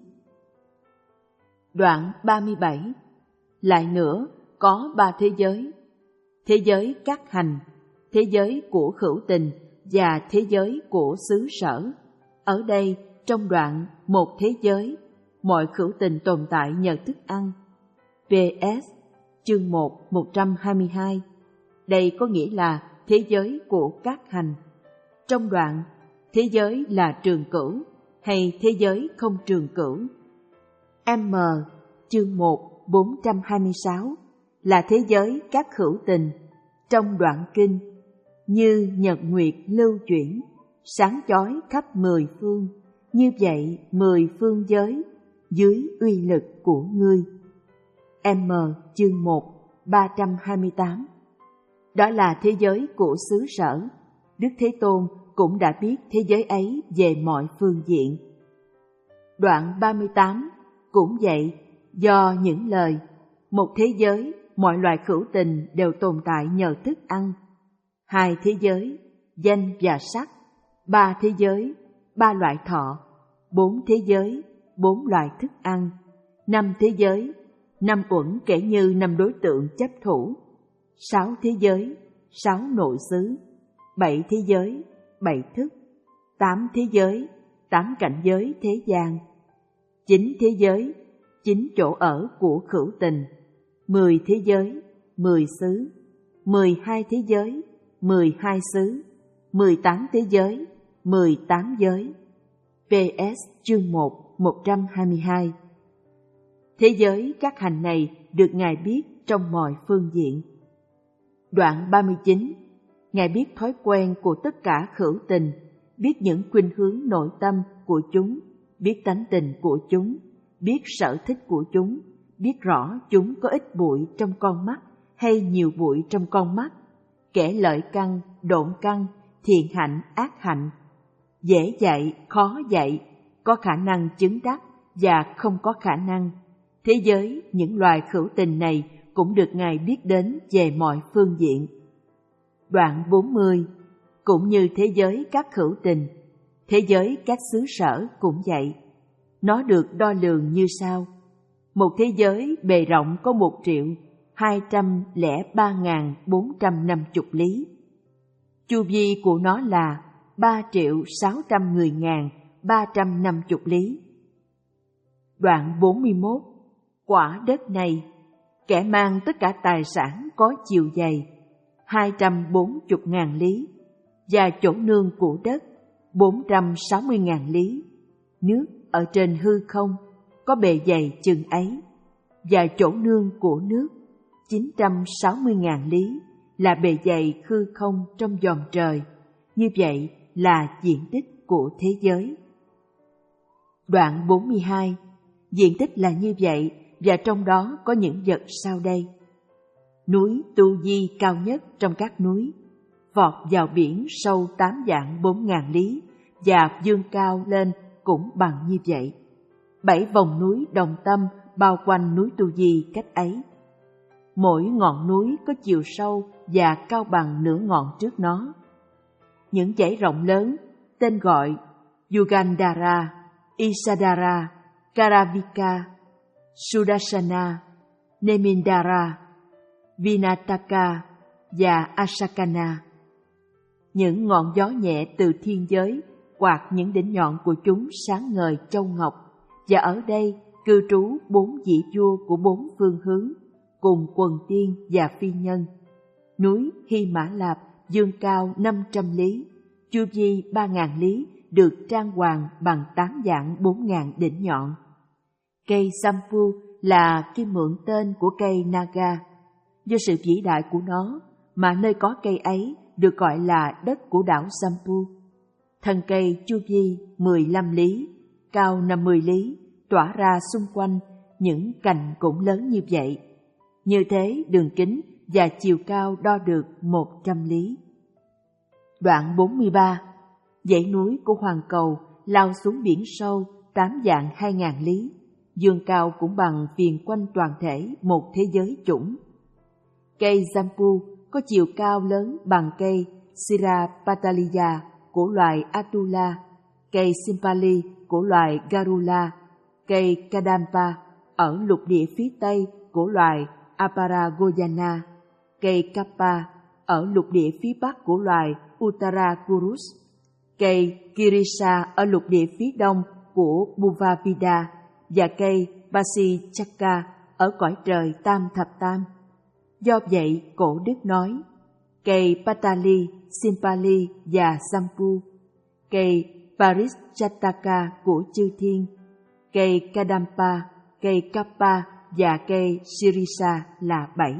Đoạn ba mươi bảy. Lại nữa, có ba thế giới: thế giới các hành, thế giới của khửu tình và thế giới của xứ sở. Ở đây, trong đoạn một thế giới, mọi khửu tình tồn tại nhờ thức ăn. pê ét chương một, một trăm hai mươi hai. Đây có nghĩa là thế giới của các hành. Trong đoạn, thế giới là trường cửu hay thế giới không trường cửu. M chương một, bốn trăm hai mươi sáu là thế giới các khửu tình. Trong đoạn kinh, như nhật nguyệt lưu chuyển, sáng chói khắp mười phương, như vậy mười phương giới, dưới uy lực của ngươi. M chương một, ba trăm hai mươi tám. Đó là thế giới của xứ sở. Đức Thế Tôn cũng đã biết thế giới ấy về mọi phương diện. Đoạn ba mươi tám cũng vậy, do những lời một thế giới, mọi loài khửu tình đều tồn tại nhờ thức ăn. Hai thế giới, danh và sắc. Ba thế giới, ba loại thọ. Bốn thế giới, bốn loại thức ăn. Năm thế giới, năm uẩn kể như năm đối tượng chấp thủ. Sáu thế giới, sáu nội xứ. Bảy thế giới, bảy thức. Tám thế giới, tám cảnh giới thế gian. Chín thế giới, chín chỗ ở của khửu tình. Mười thế giới, mười xứ. Mười hai thế giới, mười hai xứ. Mười tám thế giới, mười tám giới. pê ét chương một, một trăm hai mươi hai. Thế giới các hành này được Ngài biết trong mọi phương diện. Đoạn ba mươi chín. Ngài biết thói quen của tất cả khửu tình, biết những khuynh hướng nội tâm của chúng, biết tánh tình của chúng, biết sở thích của chúng, biết rõ chúng có ít bụi trong con mắt hay nhiều bụi trong con mắt, kẻ lợi căn, độn căn, thiện hạnh, ác hạnh, dễ dạy, khó dạy, có khả năng chứng đắc và không có khả năng. Thế giới những loài khửu tình này cũng được Ngài biết đến về mọi phương diện. Đoạn bốn mươi. Cũng như thế giới các khửu tình, thế giới các xứ sở cũng vậy. Nó được đo lường như sau: một thế giới bề rộng có một triệu hai trăm lẻ ba ngàn bốn trăm năm chục lý. Chu vi của nó là ba triệu sáu trăm mười ngàn ba trăm năm chục lý. Đoạn bốn mươi mốt. Quả đất này, kẻ mang tất cả tài sản có chiều dày hai trăm bốn mươi ngàn lý, và chỗ nương của đất bốn trăm sáu mươi ngàn lý. Nước ở trên hư không có bề dày chừng ấy, và chỗ nương của nước chín trăm sáu mươi ngàn lý là bề dày hư không trong vòm trời. Như vậy là diện tích của thế giới. Đoạn bốn mươi hai, diện tích là như vậy, và trong đó có những vật sau đây. Núi Tu Di cao nhất trong các núi, vọt vào biển sâu tám vạn bốn ngàn lý, và vươn cao lên cũng bằng như vậy. Bảy vòng núi đồng tâm bao quanh núi Tu Di cách ấy. Mỗi ngọn núi có chiều sâu và cao bằng nửa ngọn trước nó. Những dãy rộng lớn tên gọi Yugandhara, Isadhara, Karavika, Sudarsana, Nemindara, Vinataka và Asakana. Những ngọn gió nhẹ từ thiên giới quạt những đỉnh nhọn của chúng sáng ngời châu ngọc, và ở đây cư trú bốn vị vua của bốn phương hướng cùng quần tiên và phi nhân. Núi Hy Mã Lạp dương cao năm trăm lý, chu vi ba ngàn lý, được trang hoàng bằng tám vạn bốn ngàn đỉnh nhọn. Cây Sampu là kim mượn tên của cây Naga. Do sự vĩ đại của nó mà nơi có cây ấy được gọi là đất của đảo Sampu. Thân cây chu vi mười lăm lý, cao năm mươi lý, tỏa ra xung quanh những cành cũng lớn như vậy. Như thế đường kính và chiều cao đo được một trăm lý. Đoạn bốn mươi ba, dãy núi của Hoàng Cầu lao xuống biển sâu tám vạn hai ngàn lý, dương cao cũng bằng viền quanh toàn thể một thế giới chủng. Cây Jampu có chiều cao lớn bằng cây Sirapataliya của loài Atula, cây Simpali của loài Garula, cây Kadampa ở lục địa phía tây của loài Aparagoyana, cây Kappa ở lục địa phía bắc của loài Uttarakurus, cây Kirisa ở lục địa phía đông của Buvavida và cây Basichaka ở cõi trời Tam Thập Tam. Do vậy, cổ đức nói, cây Patali, Simpali và Sampu, cây Parichataka của chư thiên, cây Kadampa, cây Kappa và cây Sirisa là bảy.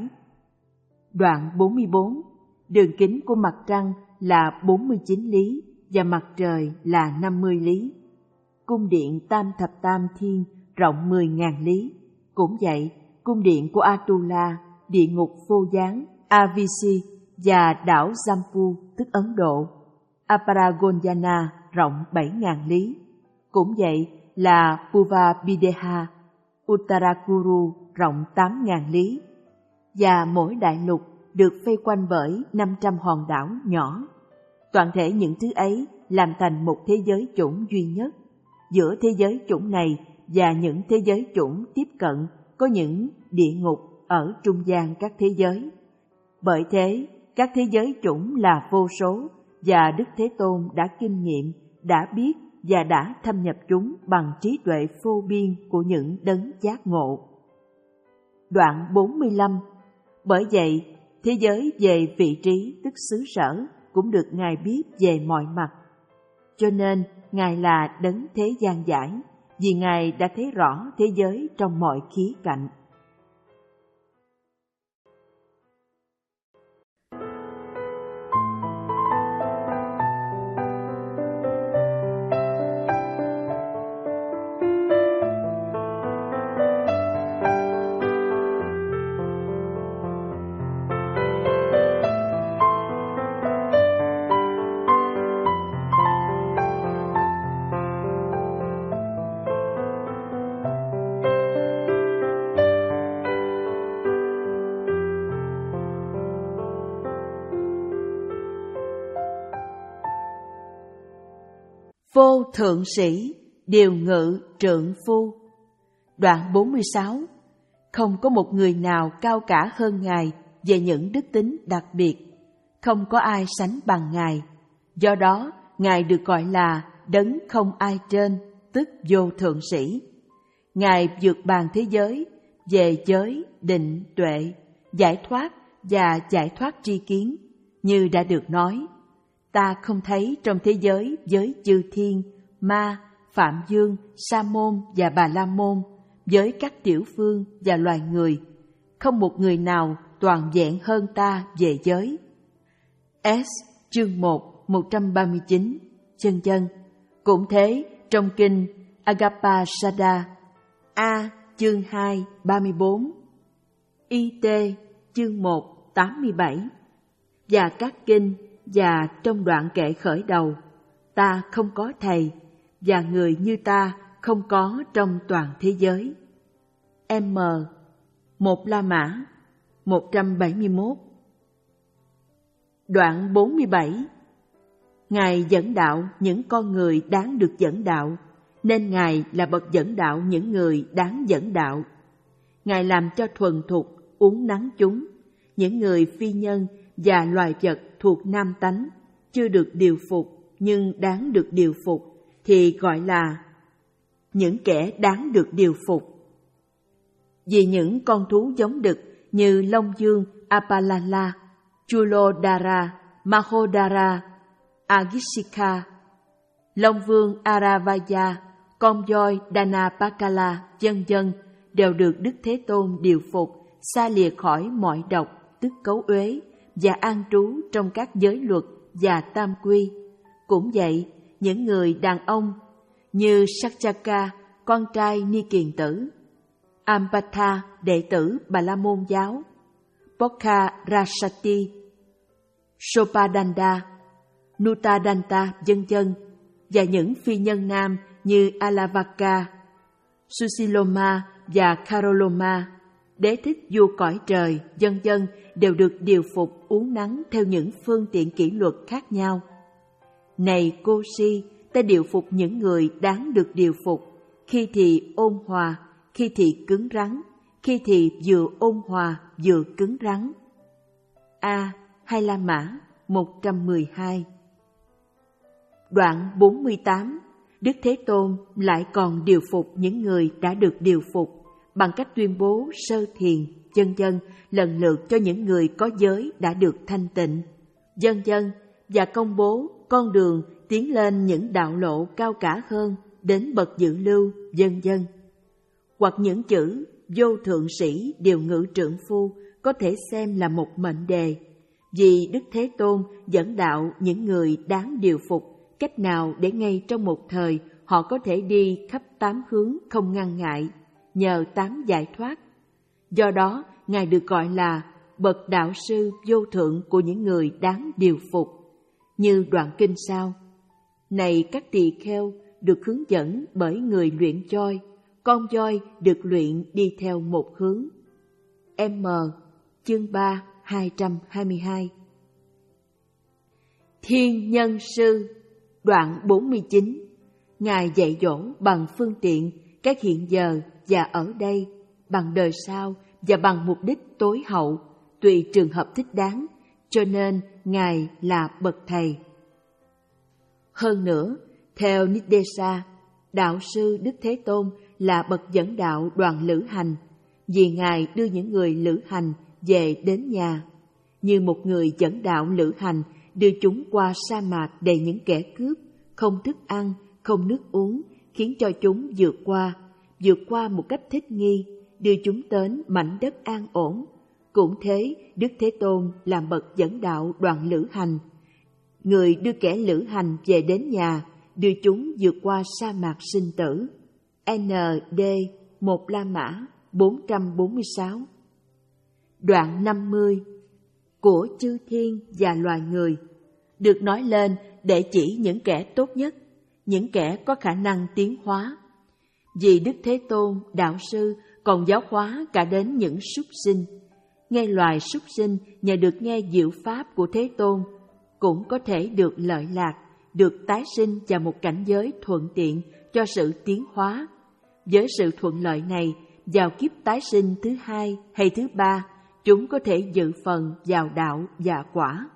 Đoạn bốn mươi bốn, đường kính của mặt trăng là bốn mươi chín lý và mặt trời là năm mươi lý. Cung điện Tam Thập Tam Thiên rộng mười ngàn lý. Cũng vậy, cung điện của Atula, địa ngục vô gián, Avisi và đảo Jampu tức Ấn Độ, Aparagoyana rộng bảy ngàn lý. Cũng vậy là Puvabideha, Uttarakuru rộng tám ngàn lý. Và mỗi đại lục được vây quanh bởi năm trăm hòn đảo nhỏ. Toàn thể những thứ ấy làm thành một thế giới chủng duy nhất. Giữa thế giới chủng này và những thế giới chủng tiếp cận có những địa ngục ở trung gian các thế giới. Bởi thế, các thế giới chủng là vô số và Đức Thế Tôn đã kinh nghiệm, đã biết và đã thâm nhập chúng bằng trí tuệ vô biên của những đấng giác ngộ. Đoạn bốn mươi lăm. Bởi vậy, thế giới về vị trí tức xứ sở cũng được Ngài biết về mọi mặt. Cho nên, Ngài là đấng thế gian giải, vì Ngài đã thấy rõ thế giới trong mọi khía cạnh. Vô thượng sĩ, điều ngự trượng phu. Đoạn bốn mươi sáu. Không có một người nào cao cả hơn Ngài về những đức tính đặc biệt. Không có ai sánh bằng Ngài. Do đó, Ngài được gọi là đấng không ai trên, tức vô thượng sĩ. Ngài vượt bàn thế giới, về giới, định, tuệ, giải thoát và giải thoát tri kiến. Như đã được nói, ta không thấy trong thế giới với chư thiên, ma, Phạm Dương, Sa môn và Bà La môn, với các tiểu phương và loài người, không một người nào toàn vẹn hơn ta về giới. S. chương một, một trăm ba mươi chín, chân chân. Cũng thế, trong kinh Agapada A. chương hai, ba mươi bốn, I T. chương một, tám mươi bảy, và các kinh và trong đoạn kệ khởi đầu, ta không có thầy, và người như ta không có trong toàn thế giới. M. Một La Mã, một trăm bảy mươi mốt. Đoạn bốn mươi bảy. Ngài dẫn đạo những con người đáng được dẫn đạo, nên Ngài là bậc dẫn đạo những người đáng dẫn đạo. Ngài làm cho thuần thục, uốn nắn chúng, những người phi nhân và loài vật thuộc nam tánh, chưa được điều phục nhưng đáng được điều phục, thì gọi là những kẻ đáng được điều phục. Vì những con thú giống đực như Long Dương Apalala, Chulodara, Mahodara, Agishika, Long Vương Aravaya, con voi Danapakala, vân vân đều được Đức Thế Tôn điều phục, xa lìa khỏi mọi độc, tức cấu uế, và an trú trong các giới luật và tam quy. Cũng vậy, những người đàn ông như Sakchaka, con trai Ni Kiền Tử, Ampatha, đệ tử Bà La Môn giáo, Pokha Rasati, Sopadanda, Nutadanta, vân vân, và những phi nhân nam như Alavaka, Susiloma và Karoloma, đế thích vua cõi trời, vân vân đều được điều phục uốn nắn theo những phương tiện kỷ luật khác nhau. Này cô si, ta điều phục những người đáng được điều phục, khi thì ôn hòa, khi thì cứng rắn, khi thì vừa ôn hòa vừa cứng rắn. A. Hai La Mã, một trăm mười hai. Đoạn bốn mươi tám. Đức Thế Tôn lại còn điều phục những người đã được điều phục bằng cách tuyên bố sơ thiền, vân vân, lần lượt cho những người có giới đã được thanh tịnh, vân vân, và công bố con đường tiến lên những đạo lộ cao cả hơn đến bậc dự lưu, vân vân. Hoặc những chữ vô thượng sĩ điều ngự trượng phu có thể xem là một mệnh đề, vì Đức Thế Tôn dẫn đạo những người đáng điều phục cách nào để ngay trong một thời họ có thể đi khắp tám hướng không ngăn ngại, nhờ tám giải thoát. Do đó, Ngài được gọi là bậc đạo sư vô thượng của những người đáng điều phục. Như đoạn kinh sau: Này các tỳ kheo được hướng dẫn bởi người luyện voi, con voi được luyện đi theo một hướng. M. Chương ba, hai trăm hai mươi hai. Thiên Nhân Sư, đoạn bốn mươi chín. Ngài dạy dỗ bằng phương tiện các hiện giờ và ở đây, bằng đời sau và bằng mục đích tối hậu, tùy trường hợp thích đáng, cho nên Ngài là bậc thầy. Hơn nữa, theo Nidesa, đạo sư Đức Thế Tôn là bậc dẫn đạo đoàn lữ hành, vì Ngài đưa những người lữ hành về đến nhà, như một người dẫn đạo lữ hành đưa chúng qua sa mạc đầy những kẻ cướp, không thức ăn, không nước uống, khiến cho chúng vượt qua, vượt qua một cách thích nghi, đưa chúng đến mảnh đất an ổn. Cũng thế, Đức Thế Tôn làm bậc dẫn đạo đoàn lữ hành, người đưa kẻ lữ hành về đến nhà, đưa chúng vượt qua sa mạc sinh tử. N D Một La Mã, bốn trăm bốn mươi sáu. Đoạn năm mươi. Của chư thiên và loài người được nói lên để chỉ những kẻ tốt nhất, những kẻ có khả năng tiến hóa. Vì Đức Thế Tôn, đạo sư, còn giáo hóa cả đến những súc sinh. Ngay loài súc sinh nhờ được nghe diệu pháp của Thế Tôn cũng có thể được lợi lạc, được tái sinh vào một cảnh giới thuận tiện cho sự tiến hóa. Với sự thuận lợi này, vào kiếp tái sinh thứ hai hay thứ ba, chúng có thể dự phần vào đạo và quả.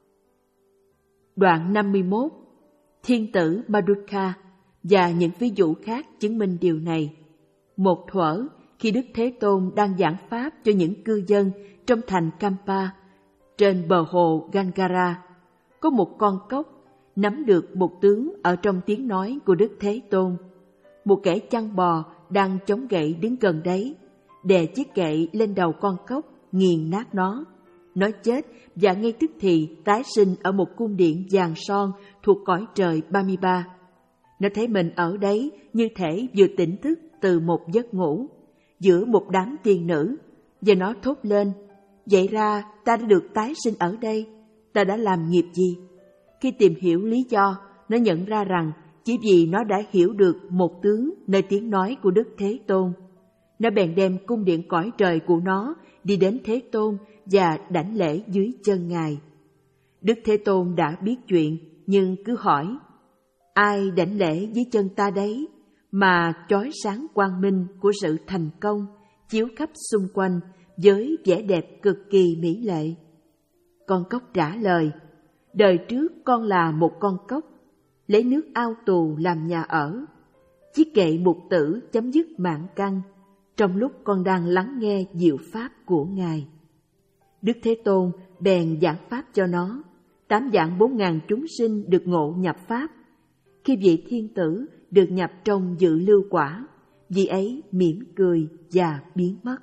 Đoạn năm mươi mốt. Thiên tử Madukha và những ví dụ khác chứng minh điều này. Một thuở, khi Đức Thế Tôn đang giảng pháp cho những cư dân trong thành Kampa, Trên bờ hồ Gangara, có một con cóc nắm được một tướng ở trong tiếng nói của Đức Thế Tôn. Một kẻ chăn bò đang chống gậy đứng gần đấy, đè chiếc gậy lên đầu con cóc, nghiền nát nó. Nó chết và ngay tức thì tái sinh ở một cung điện vàng son thuộc cõi trời ba mươi ba. Nó thấy mình ở đấy như thể vừa tỉnh thức từ một giấc ngủ, giữa một đám tiên nữ, và nó thốt lên: vậy ra ta đã được tái sinh ở đây, ta đã làm nghiệp gì? Khi tìm hiểu lý do, nó nhận ra rằng chỉ vì nó đã hiểu được một tướng nơi tiếng nói của Đức Thế Tôn. Nó bèn đem cung điện cõi trời của nó đi đến Thế Tôn và đảnh lễ dưới chân Ngài. Đức Thế Tôn đã biết chuyện, nhưng cứ hỏi: ai đảnh lễ dưới chân ta đấy? Mà chói sáng quang minh của sự thành công chiếu khắp xung quanh với vẻ đẹp cực kỳ mỹ lệ. Con cóc trả lời: đời trước con là một con cóc, lấy nước ao tù làm nhà ở. Chiếc gậy mục tử chấm dứt mạng căn trong lúc con đang lắng nghe diệu pháp của Ngài. Đức Thế Tôn bèn giảng pháp cho nó. Tám vạn bốn ngàn chúng sinh được ngộ nhập pháp. Khi vị thiên tử được nhập trong dự lưu quả, vị ấy mỉm cười và biến mất.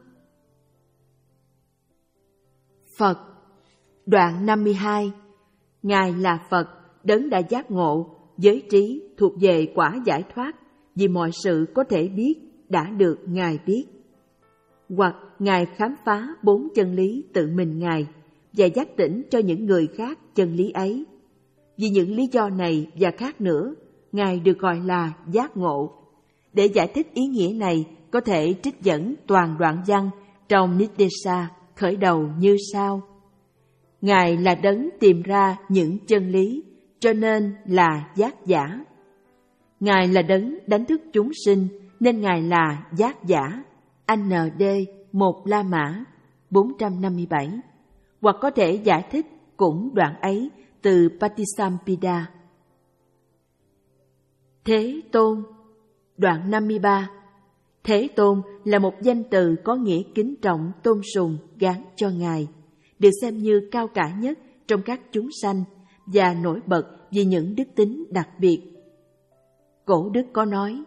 Phật. Đoạn năm mươi hai. Ngài là Phật, đấng đã giác ngộ, giới trí thuộc về quả giải thoát, vì mọi sự có thể biết đã được Ngài biết. Hoặc Ngài khám phá bốn chân lý tự mình Ngài và giác tỉnh cho những người khác chân lý ấy. Vì những lý do này và khác nữa, Ngài được gọi là giác ngộ. Để giải thích ý nghĩa này, có thể trích dẫn toàn đoạn văn trong Nidesa khởi đầu như sau: Ngài là đấng tìm ra những chân lý, cho nên là giác giả. Ngài là đấng đánh thức chúng sinh, nên Ngài là giác giả. N D một La Mã bốn trăm năm mươi bảy. Hoặc có thể giải thích cũng đoạn ấy từ Patisampida. Thế Tôn. Đoạn năm mươi ba. Thế Tôn là một danh từ có nghĩa kính trọng, tôn sùng gán cho Ngài, được xem như cao cả nhất trong các chúng sanh và nổi bật vì những đức tính đặc biệt. Cổ đức có nói: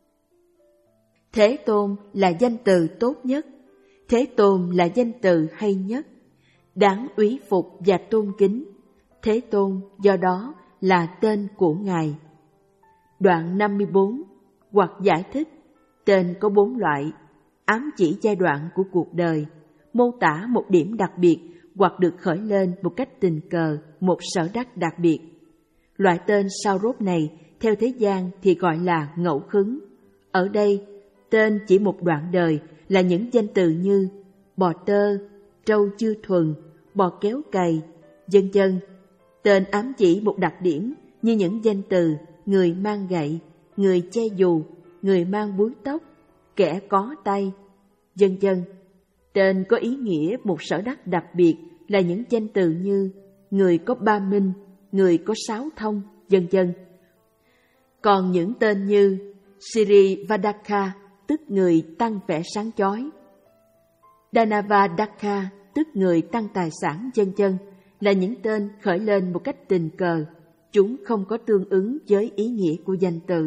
Thế Tôn là danh từ tốt nhất, Thế Tôn là danh từ hay nhất, đáng úy phục và tôn kính. Thế Tôn do đó là tên của Ngài. Đoạn năm mươi bốn. Hoặc giải thích: tên có bốn loại, ám chỉ giai đoạn của cuộc đời, mô tả một điểm đặc biệt hoặc được khởi lên một cách tình cờ, một sở đắc đặc biệt. Loại tên sau rốt này theo thế gian thì gọi là ngẫu khứng. Ở đây, tên chỉ một đoạn đời là những danh từ như bò tơ, trâu chư thuần, bò kéo cày, vân vân. Tên ám chỉ một đặc điểm như những danh từ người mang gậy, người che dù, người mang búi tóc, kẻ có tay, vân vân. Tên có ý nghĩa một sở đắc đặc biệt là những danh từ như người có ba minh, người có sáu thông, vân vân. Còn những tên như Siri Vadaka, tức người tăng vẻ sáng chói, Dhanavadaka, tức người tăng tài sản, vân vân, là những tên khởi lên một cách tình cờ, chúng không có tương ứng với ý nghĩa của danh từ.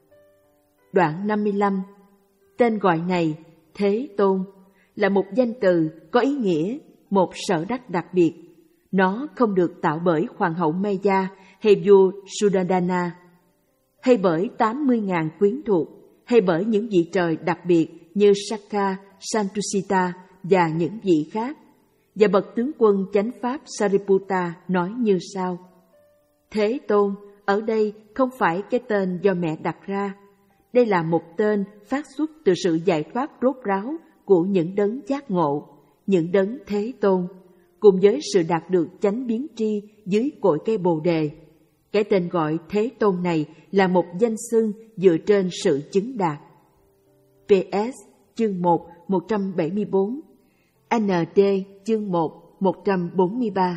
Đoạn năm mươi lăm. Tên gọi này, Thế Tôn, là một danh từ có ý nghĩa một sở đắc đặc biệt. Nó không được tạo bởi hoàng hậu Maya hay vua Suddhodana, hay bởi tám mươi ngàn quyến thuộc, hay bởi những vị trời đặc biệt như Sakka, Santusita và những vị khác. Và bậc tướng quân chánh pháp Sariputta nói như sau: Thế Tôn ở đây không phải cái tên do mẹ đặt ra. Đây là một tên phát xuất từ sự giải thoát rốt ráo của những đấng giác ngộ, những đấng Thế Tôn, cùng với sự đạt được chánh biến tri dưới cội cây Bồ Đề. Cái tên gọi Thế Tôn này là một danh xưng dựa trên sự chứng đạt. pê ét chương một, một trăm bảy mươi bốn, en đê chương một, một trăm bốn mươi ba.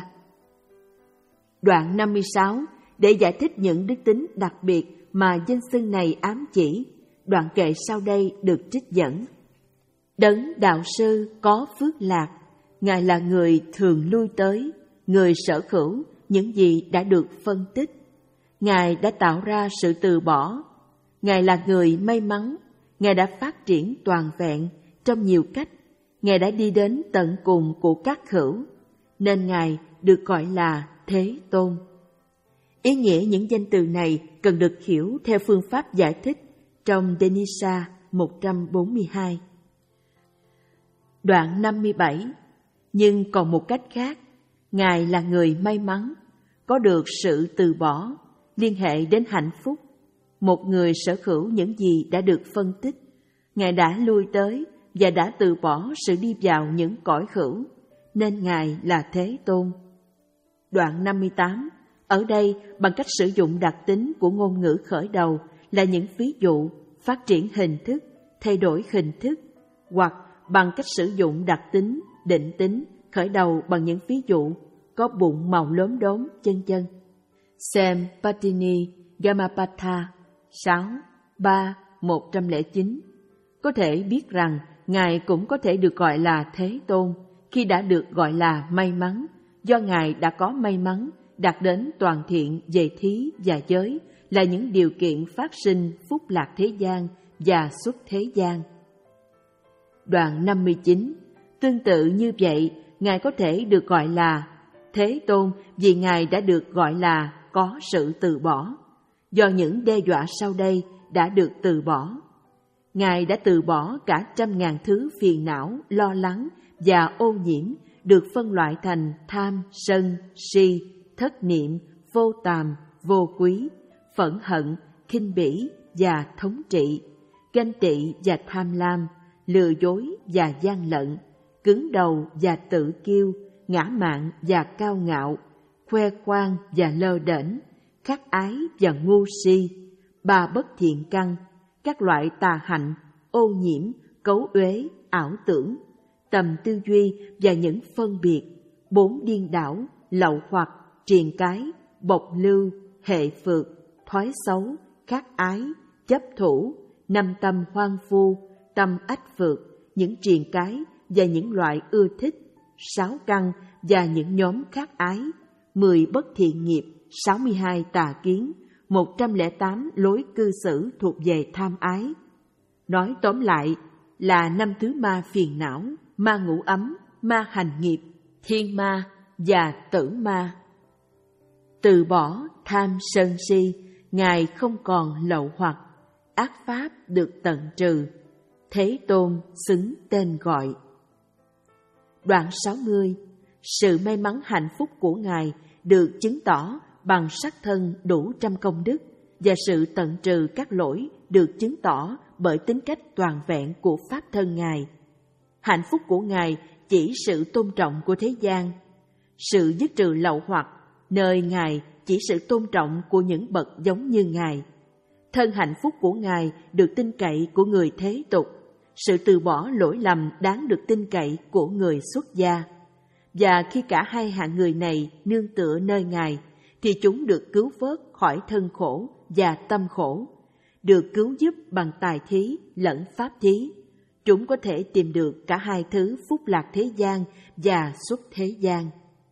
Đoạn năm mươi sáu. Để giải thích những đức tính đặc biệt mà danh xưng này ám chỉ, đoạn kệ sau đây được trích dẫn: Đấng đạo sư có phước lạc, Ngài là người thường lui tới, người sở hữu những gì đã được phân tích. Ngài đã tạo ra sự từ bỏ. Ngài là người may mắn. Ngài đã phát triển toàn vẹn trong nhiều cách. Ngài đã đi đến tận cùng của các hữu, nên Ngài được gọi là Thế Tôn. Ý nghĩa những danh từ này cần được hiểu theo phương pháp giải thích trong Denisa một trăm bốn mươi hai. Đoạn năm mươi bảy. Nhưng còn một cách khác, Ngài là người may mắn, có được sự từ bỏ, liên hệ đến hạnh phúc. Một người sở hữu những gì đã được phân tích. Ngài đã lui tới và đã từ bỏ sự đi vào những cõi hữu, nên Ngài là Thế Tôn. Đoạn năm mươi tám. Ở đây, bằng cách sử dụng đặc tính của ngôn ngữ khởi đầu là những ví dụ, phát triển hình thức, thay đổi hình thức, hoặc bằng cách sử dụng đặc tính, định tính, khởi đầu bằng những ví dụ, có bụng màu lốm đốm, chân chân. Xem Patini Gammapatha sáu, ba, một trăm lẻ chín. Có thể biết rằng Ngài cũng có thể được gọi là Thế Tôn khi đã được gọi là may mắn, do Ngài đã có may mắn đạt đến toàn thiện về thí và giới, là những điều kiện phát sinh phúc lạc thế gian và xuất thế gian. Đoạn năm mươi chín. Tương tự như vậy, Ngài có thể được gọi là Thế Tôn vì Ngài đã được gọi là có sự từ bỏ, do những đe dọa sau đây đã được từ bỏ. Ngài đã từ bỏ cả trăm ngàn thứ phiền não, lo lắng và ô nhiễm được phân loại thành tham, sân, si, thất niệm, vô tàm, vô quý, phẫn hận, khinh bỉ và thống trị, ganh tị và tham lam, lừa dối và gian lận, cứng đầu và tự kiêu, ngã mạn và cao ngạo, khoe khoang và lơ đễnh, khắc ái và ngu si, ba bất thiện căn, các loại tà hạnh, ô nhiễm, cấu uế, ảo tưởng, tầm tư duy và những phân biệt, bốn điên đảo, lậu hoặc, triền cái, bộc lưu, hệ phược, thói xấu, khắc ái, chấp thủ, năm tâm hoang phu, tâm ách phược, những triền cái và những loại ưa thích, sáu căn và những nhóm khắc ái, mười bất thiện nghiệp, sáu mươi hai tà kiến, một trăm lẻ tám lối cư xử thuộc về tham ái. Nói tóm lại là năm thứ ma phiền não, ma ngũ ấm, ma hành nghiệp, thiên ma và tử ma. Từ bỏ tham sân si, Ngài không còn lậu hoặc, ác pháp được tận trừ, Thế Tôn xứng tên gọi. Đoạn sáu mươi. Sự may mắn hạnh phúc của Ngài được chứng tỏ bằng sắc thân đủ trăm công đức, và sự tận trừ các lỗi được chứng tỏ bởi tính cách toàn vẹn của pháp thân Ngài. Hạnh phúc của Ngài chỉ sự tôn trọng của thế gian, sự dứt trừ lậu hoặc nơi Ngài chỉ sự tôn trọng của những bậc giống như Ngài. Thân hạnh phúc của Ngài được tin cậy của người thế tục, sự từ bỏ lỗi lầm đáng được tin cậy của người xuất gia. Và khi cả hai hạng người này nương tựa nơi Ngài, thì chúng được cứu vớt khỏi thân khổ và tâm khổ, được cứu giúp bằng tài thí lẫn pháp thí. Chúng có thể tìm được cả hai thứ phúc lạc thế gian và xuất thế gian.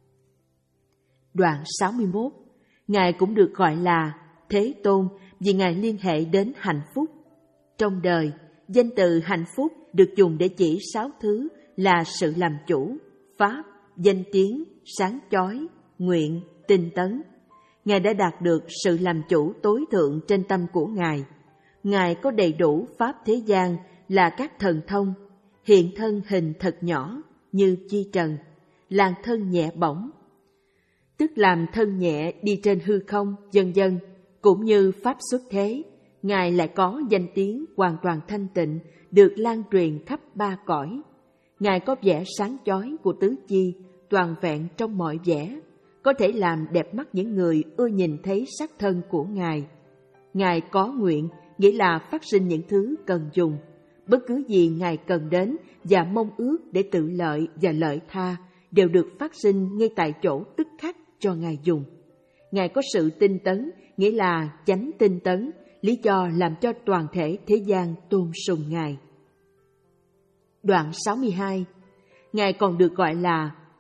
Đoạn sáu mươi mốt. Ngài cũng được gọi là Thế Tôn vì Ngài liên hệ đến hạnh phúc. Trong đời, danh từ hạnh phúc được dùng để chỉ sáu thứ là sự làm chủ, pháp, danh tiếng, sáng chói, nguyện, tinh tấn. Ngài đã đạt được sự làm chủ tối thượng trên tâm của Ngài. Ngài có đầy đủ pháp thế gian là các thần thông, hiện thân hình thật nhỏ như chi trần, làn thân nhẹ bổng, tức làm thân nhẹ đi trên hư không, vân vân, cũng như pháp xuất thế. Ngài lại có danh tiếng hoàn toàn thanh tịnh, được lan truyền khắp ba cõi. Ngài có vẻ sáng chói của tứ chi, toàn vẹn trong mọi vẻ, có thể làm đẹp mắt những người ưa nhìn thấy sắc thân của Ngài. Ngài có nguyện, nghĩa là phát sinh những thứ cần dùng. Bất cứ gì Ngài cần đến và mong ước để tự lợi và lợi tha đều được phát sinh ngay tại chỗ tức khắc cho Ngài dùng. Ngài có sự tinh tấn, nghĩa là chánh tinh tấn, lý do làm cho toàn thể thế gian tôn sùng Ngài. Đoạn sáu mươi hai. Ngài còn được gọi là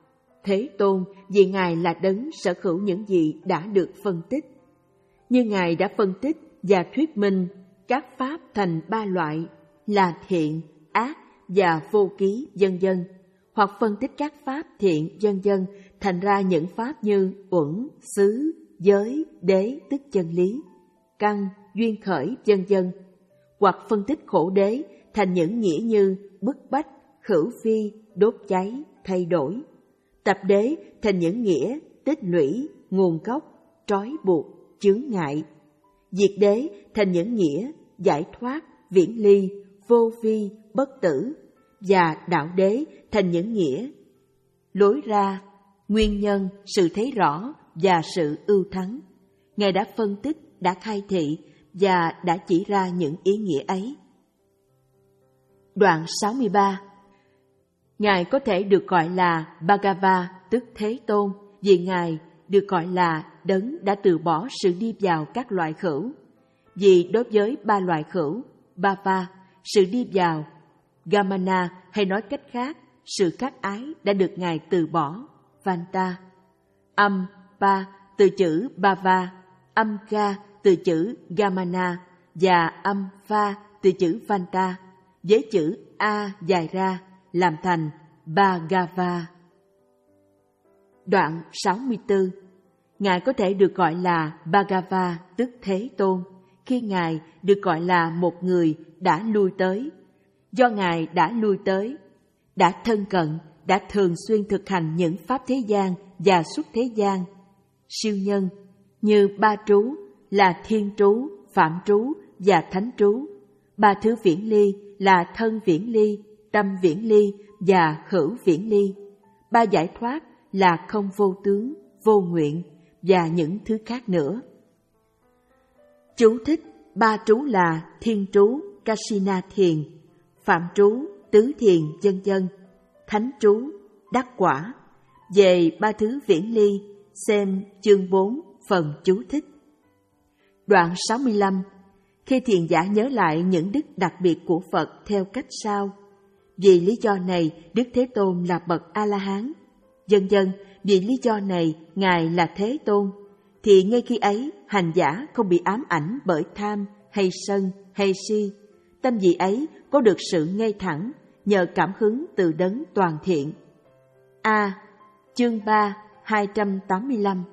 Thế Tôn vì Ngài là đấng sở hữu những gì đã được phân tích. Như Ngài đã phân tích và thuyết minh các pháp thành ba loại là thiện, ác và vô ký, vân vân, hoặc phân tích các pháp thiện, vân vân thành ra những pháp như uẩn, xứ, giới, đế tức chân lý, căn, duyên khởi, vân vân, hoặc phân tích khổ đế thành những nghĩa như bức bách, hữu phi, đốt cháy, thay đổi, tập đế thành những nghĩa tích lũy, nguồn gốc, trói buộc, chướng ngại, diệt đế thành những nghĩa giải thoát, viễn ly, vô vi, bất tử, và đạo đế thành những nghĩa lối ra, nguyên nhân, sự thấy rõ và sự ưu thắng. Ngài đã phân tích, đã khai thị và đã chỉ ra những ý nghĩa ấy. Đoạn sáu mươi ba. Ngài có thể được gọi là Bhagava, tức Thế Tôn, vì Ngài được gọi là đấng đã từ bỏ sự đi vào các loại khẩu. Vì đối với ba loại khẩu, Bhava, sự đi vào, Gamana, hay nói cách khác, sự khắc ái đã được Ngài từ bỏ, Vanta. Âm, Pa, từ chữ Bhava, âm Ga, từ chữ Gamana, và âm Pha, từ chữ Vanta, với chữ A dài ra, làm thành Bhagava. Đoạn sáu mươi tư. Ngài có thể được gọi là Bhagava, tức Thế Tôn, khi Ngài được gọi là một người đã lui tới. Do Ngài đã lui tới, đã thân cận, đã thường xuyên thực hành những pháp thế gian và xuất thế gian, siêu nhân, như ba trú là thiên trú, phạm trú và thánh trú. Ba thứ viễn ly là thân viễn ly, tâm viễn ly và hữu viễn ly. Ba giải thoát là không vô tướng, vô nguyện và những thứ khác nữa. Chú thích: ba trú là thiên trú, Kasina thiền, phạm trú, tứ thiền, vân vân, thánh trú, đắc quả. Về ba thứ viễn ly, xem chương bốn, phần chú thích. Đoạn sáu mươi lăm. Khi thiền giả nhớ lại những đức đặc biệt của Phật theo cách sau: vì lý do này Đức Thế Tôn là bậc A-la-hán, vân vân, vì lý do này Ngài là Thế Tôn, thì ngay khi ấy hành giả không bị ám ảnh bởi tham hay sân hay si. Tâm vị ấy có được sự ngay thẳng nhờ cảm hứng từ đấng toàn thiện. A. Chương ba, hai trăm tám mươi lăm.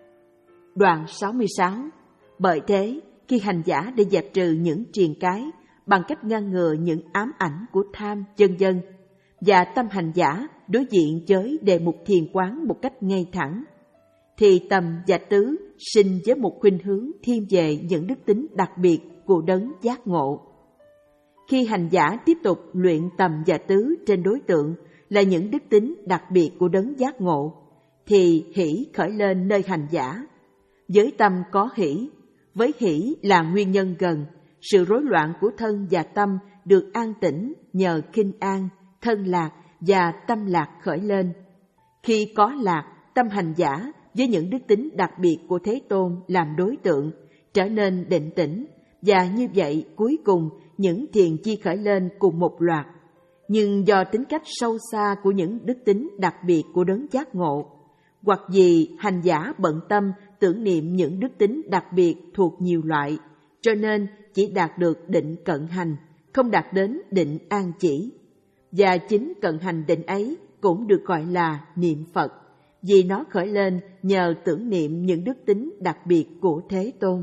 Đoạn sáu mươi sáu. Bởi thế, khi hành giả để dẹp trừ những triền cái bằng cách ngăn ngừa những ám ảnh của tham, vân vân, và tâm hành giả đối diện với đề mục thiền quán một cách ngay thẳng, thì tầm và tứ sinh với một khuynh hướng thiên về những đức tính đặc biệt của đấng giác ngộ. Khi hành giả tiếp tục luyện tầm và tứ trên đối tượng là những đức tính đặc biệt của đấng giác ngộ, thì hỷ khởi lên nơi hành giả. Với tâm có hỷ, với hỷ là nguyên nhân gần, sự rối loạn của thân và tâm được an tĩnh nhờ kinh an, thân lạc và tâm lạc khởi lên. Khi có lạc, tâm hành giả với những đức tính đặc biệt của Thế Tôn làm đối tượng trở nên định tĩnh, và như vậy cuối cùng những thiền chi khởi lên cùng một loạt. Nhưng do tính cách sâu xa của những đức tính đặc biệt của đấng giác ngộ, hoặc vì hành giả bận tâm tưởng niệm những đức tính đặc biệt thuộc nhiều loại, cho nên chỉ đạt được định cận hành, không đạt đến định an chỉ. Và chính cận hành định ấy cũng được gọi là niệm Phật, vì nó khởi lên nhờ tưởng niệm những đức tính đặc biệt của Thế Tôn.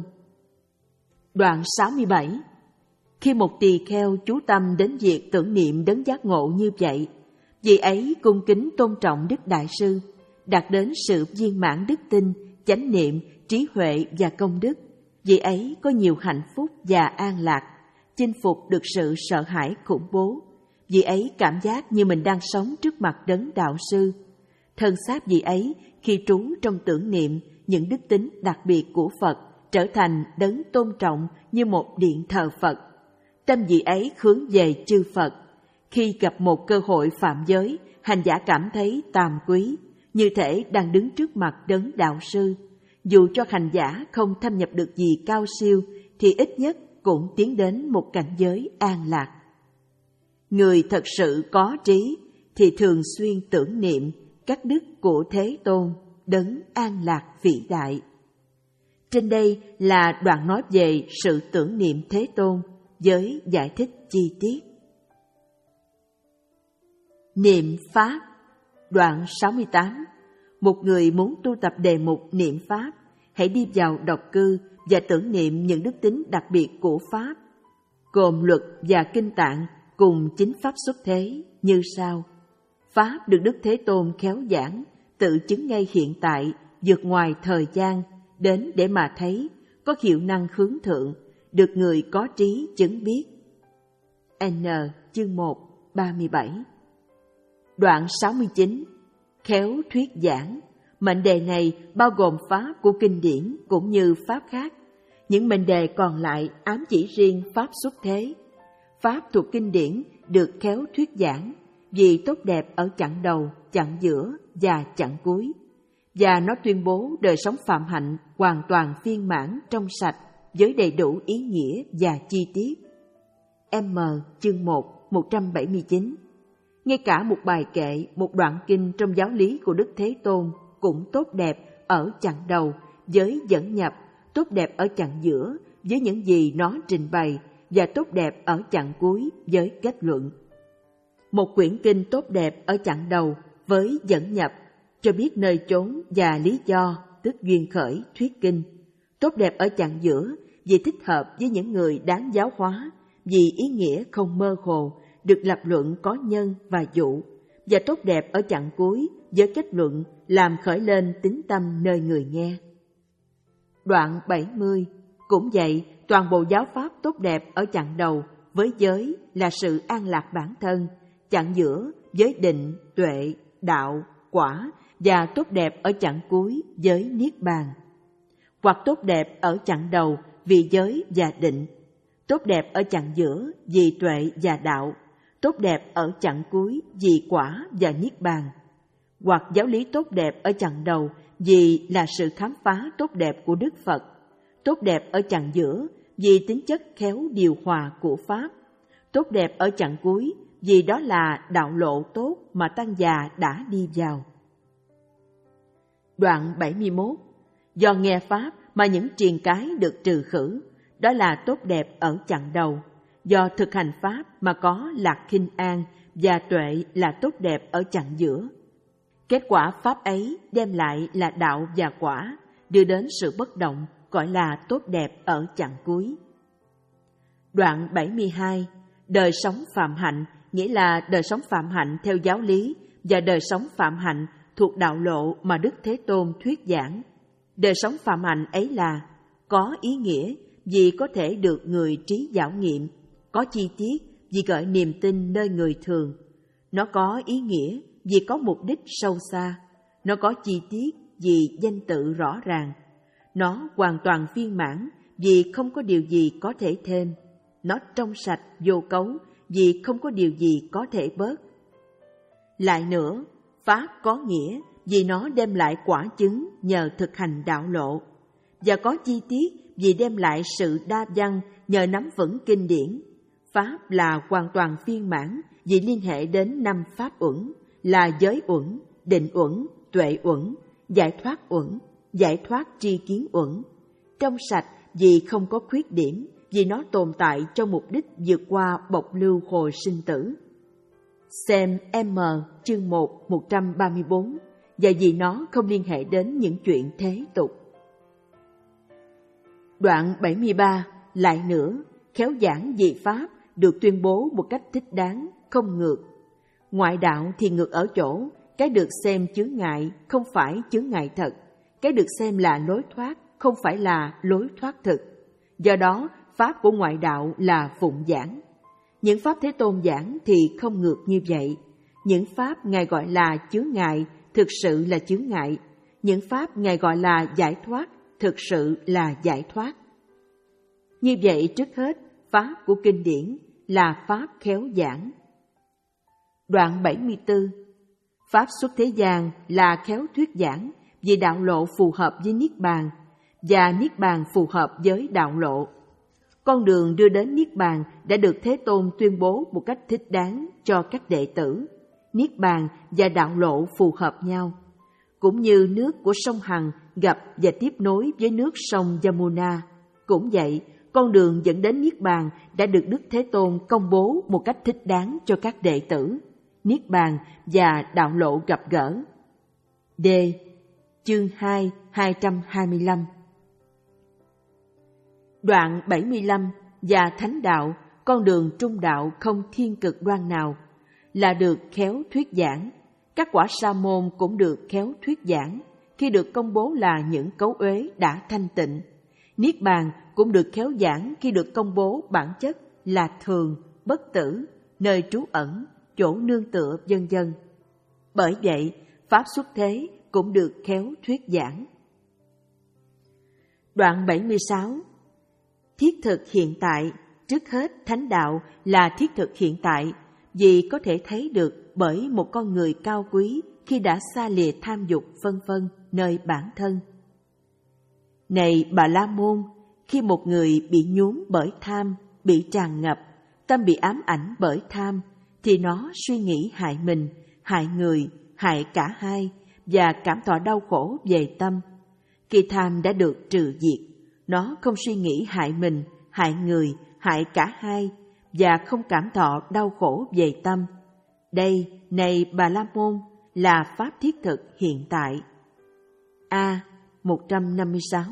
Đoạn sáu mươi bảy. Khi một tỳ kheo chú tâm đến việc tưởng niệm đấng giác ngộ như vậy, vị ấy cung kính tôn trọng Đức Đại Sư, đạt đến sự viên mãn đức tin, chánh niệm, trí huệ và công đức. Vị ấy có nhiều hạnh phúc và an lạc, chinh phục được sự sợ hãi khủng bố. Vị ấy cảm giác như mình đang sống trước mặt đấng đạo sư. Thân xác vị ấy khi trú trong tưởng niệm những đức tính đặc biệt của Phật trở thành đấng tôn trọng như một điện thờ Phật. Tâm vị ấy hướng về chư Phật. Khi gặp một cơ hội phạm giới, hành giả cảm thấy tàm quý, như thể đang đứng trước mặt đấng đạo sư. Dù cho hành giả không thâm nhập được gì cao siêu, thì ít nhất cũng tiến đến một cảnh giới an lạc. Người thật sự có trí thì thường xuyên tưởng niệm, các đức của Thế Tôn, đấng an lạc vĩ đại. Trên đây là đoạn nói về sự tưởng niệm Thế Tôn với giải thích chi tiết. Niệm Pháp. Đoạn sáu mươi tám. Một người muốn tu tập đề mục niệm Pháp, hãy đi vào độc cư và tưởng niệm những đức tính đặc biệt của Pháp, gồm luật và kinh tạng cùng chính Pháp xuất thế như sau. Pháp được Đức Thế Tôn khéo giảng, tự chứng ngay hiện tại, vượt ngoài thời gian, đến để mà thấy, có hiệu năng hướng thượng, được người có trí chứng biết. N. Chương một, ba mươi bảy. Đoạn sáu mươi chín. Khéo thuyết giảng. Mệnh đề này bao gồm Pháp của kinh điển cũng như Pháp khác. Những mệnh đề còn lại ám chỉ riêng Pháp xuất thế. Pháp thuộc kinh điển được khéo thuyết giảng vì tốt đẹp ở chặng đầu, chặng giữa và chặng cuối. Và nó tuyên bố đời sống phạm hạnh hoàn toàn viên mãn trong sạch với đầy đủ ý nghĩa và chi tiết. M. Chương một, một trăm bảy mươi chín. Ngay cả một bài kệ, một đoạn kinh trong giáo lý của Đức Thế Tôn cũng tốt đẹp ở chặng đầu với dẫn nhập, tốt đẹp ở chặng giữa với những gì nó trình bày và tốt đẹp ở chặng cuối với kết luận. Một quyển kinh tốt đẹp ở chặng đầu với dẫn nhập, cho biết nơi chốn và lý do, tức duyên khởi thuyết kinh. Tốt đẹp ở chặng giữa vì thích hợp với những người đáng giáo hóa, vì ý nghĩa không mơ hồ, được lập luận có nhân và dụ, và tốt đẹp ở chặng cuối với kết luận làm khởi lên tín tâm nơi người nghe. Đoạn bảy mươi. Cũng vậy, toàn bộ giáo pháp tốt đẹp ở chặng đầu với giới là sự an lạc bản thân, chặng giữa với định, tuệ, đạo, quả, và tốt đẹp ở chặng cuối với niết bàn. Hoặc tốt đẹp ở chặng đầu vì giới và định, tốt đẹp ở chặng giữa vì tuệ và đạo, tốt đẹp ở chặng cuối vì quả và niết bàn. Hoặc giáo lý tốt đẹp ở chặng đầu vì là sự khám phá tốt đẹp của Đức Phật, tốt đẹp ở chặng giữa vì tính chất khéo điều hòa của Pháp, tốt đẹp ở chặng cuối vì đó là đạo lộ tốt mà tăng già đã đi vào. Đoạn bảy mươi mốt. Do nghe Pháp mà những triền cái được trừ khử, đó là tốt đẹp ở chặng đầu. Do thực hành Pháp mà có lạc khinh an và tuệ là tốt đẹp ở chặng giữa. Kết quả Pháp ấy đem lại là đạo và quả, đưa đến sự bất động, gọi là tốt đẹp ở chặng cuối. Đoạn bảy mươi hai. Đời sống phạm hạnh nghĩa là đời sống phạm hạnh theo giáo lý và đời sống phạm hạnh thuộc đạo lộ mà Đức Thế Tôn thuyết giảng. Đời sống phạm hạnh ấy là có ý nghĩa vì có thể được người trí giảo nghiệm, có chi tiết vì gợi niềm tin nơi người thường, nó có ý nghĩa vì có mục đích sâu xa, nó có chi tiết vì danh tự rõ ràng, nó hoàn toàn viên mãn vì không có điều gì có thể thêm, nó trong sạch vô cấu vì không có điều gì có thể bớt. Lại nữa, Pháp có nghĩa vì nó đem lại quả chứng nhờ thực hành đạo lộ, và có chi tiết vì đem lại sự đa văn nhờ nắm vững kinh điển. Pháp là hoàn toàn viên mãn vì liên hệ đến năm Pháp uẩn là giới uẩn, định uẩn, tuệ uẩn, giải thoát uẩn, giải thoát tri kiến uẩn. Trong sạch vì không có khuyết điểm, vì nó tồn tại trong mục đích vượt qua bộc lưu hồi sinh tử. Xem M chương một, một trăm ba mươi bốn, và vì nó không liên hệ đến những chuyện thế tục. Đoạn bảy mươi ba. Lại nữa, khéo giảng về Pháp được tuyên bố một cách thích đáng, không ngược. Ngoại đạo thì ngược ở chỗ, cái được xem chướng ngại không phải chướng ngại thật, cái được xem là lối thoát không phải là lối thoát thực. Do đó, Pháp của ngoại đạo là phụng giảng. Những Pháp Thế Tôn giảng thì không ngược như vậy. Những Pháp Ngài gọi là chướng ngại thực sự là chướng ngại. Những Pháp Ngài gọi là giải thoát thực sự là giải thoát. Như vậy, trước hết, Pháp của kinh điển là Pháp khéo giảng. Đoạn bảy mươi tư. Pháp xuất thế gian là khéo thuyết giảng vì đạo lộ phù hợp với Niết Bàn, và Niết Bàn phù hợp với đạo lộ. Con đường đưa đến Niết Bàn đã được Thế Tôn tuyên bố một cách thích đáng cho các đệ tử. niết bàn và đạo lộ phù hợp nhau. Cũng như nước của sông Hằng gặp và tiếp nối với nước sông Yamuna. Cũng vậy, con đường dẫn đến niết bàn đã được Đức Thế Tôn công bố một cách thích đáng cho các đệ tử. Niết bàn và đạo lộ gặp gỡ. D. Chương hai, hai trăm hai mươi lăm. Đoạn bảy mươi lăm và thánh đạo, con đường trung đạo không thiên cực đoan nào, là được khéo thuyết giảng. Các quả sa môn cũng được khéo thuyết giảng khi được công bố là những cấu uế đã thanh tịnh. Niết bàn cũng được khéo giảng khi được công bố bản chất là thường, bất tử, nơi trú ẩn, chỗ nương tựa, vân vân. Bởi vậy, pháp xuất thế cũng được khéo thuyết giảng. Đoạn bảy mươi sáu. Thiết thực hiện tại. Trước hết, thánh đạo là thiết thực hiện tại, vì có thể thấy được bởi một con người cao quý khi đã xa lìa tham dục vân vân nơi bản thân. Này Bà La Môn, khi một người bị nhuốm bởi tham, bị tràn ngập, tâm bị ám ảnh bởi tham, thì nó suy nghĩ hại mình, hại người, hại cả hai, và cảm thọ đau khổ về tâm. Khi tham đã được trừ diệt, nó không suy nghĩ hại mình, hại người, hại cả hai, và không cảm thọ đau khổ về tâm. Đây, này Bà La Môn, là pháp thiết thực hiện tại. A. một trăm năm mươi sáu.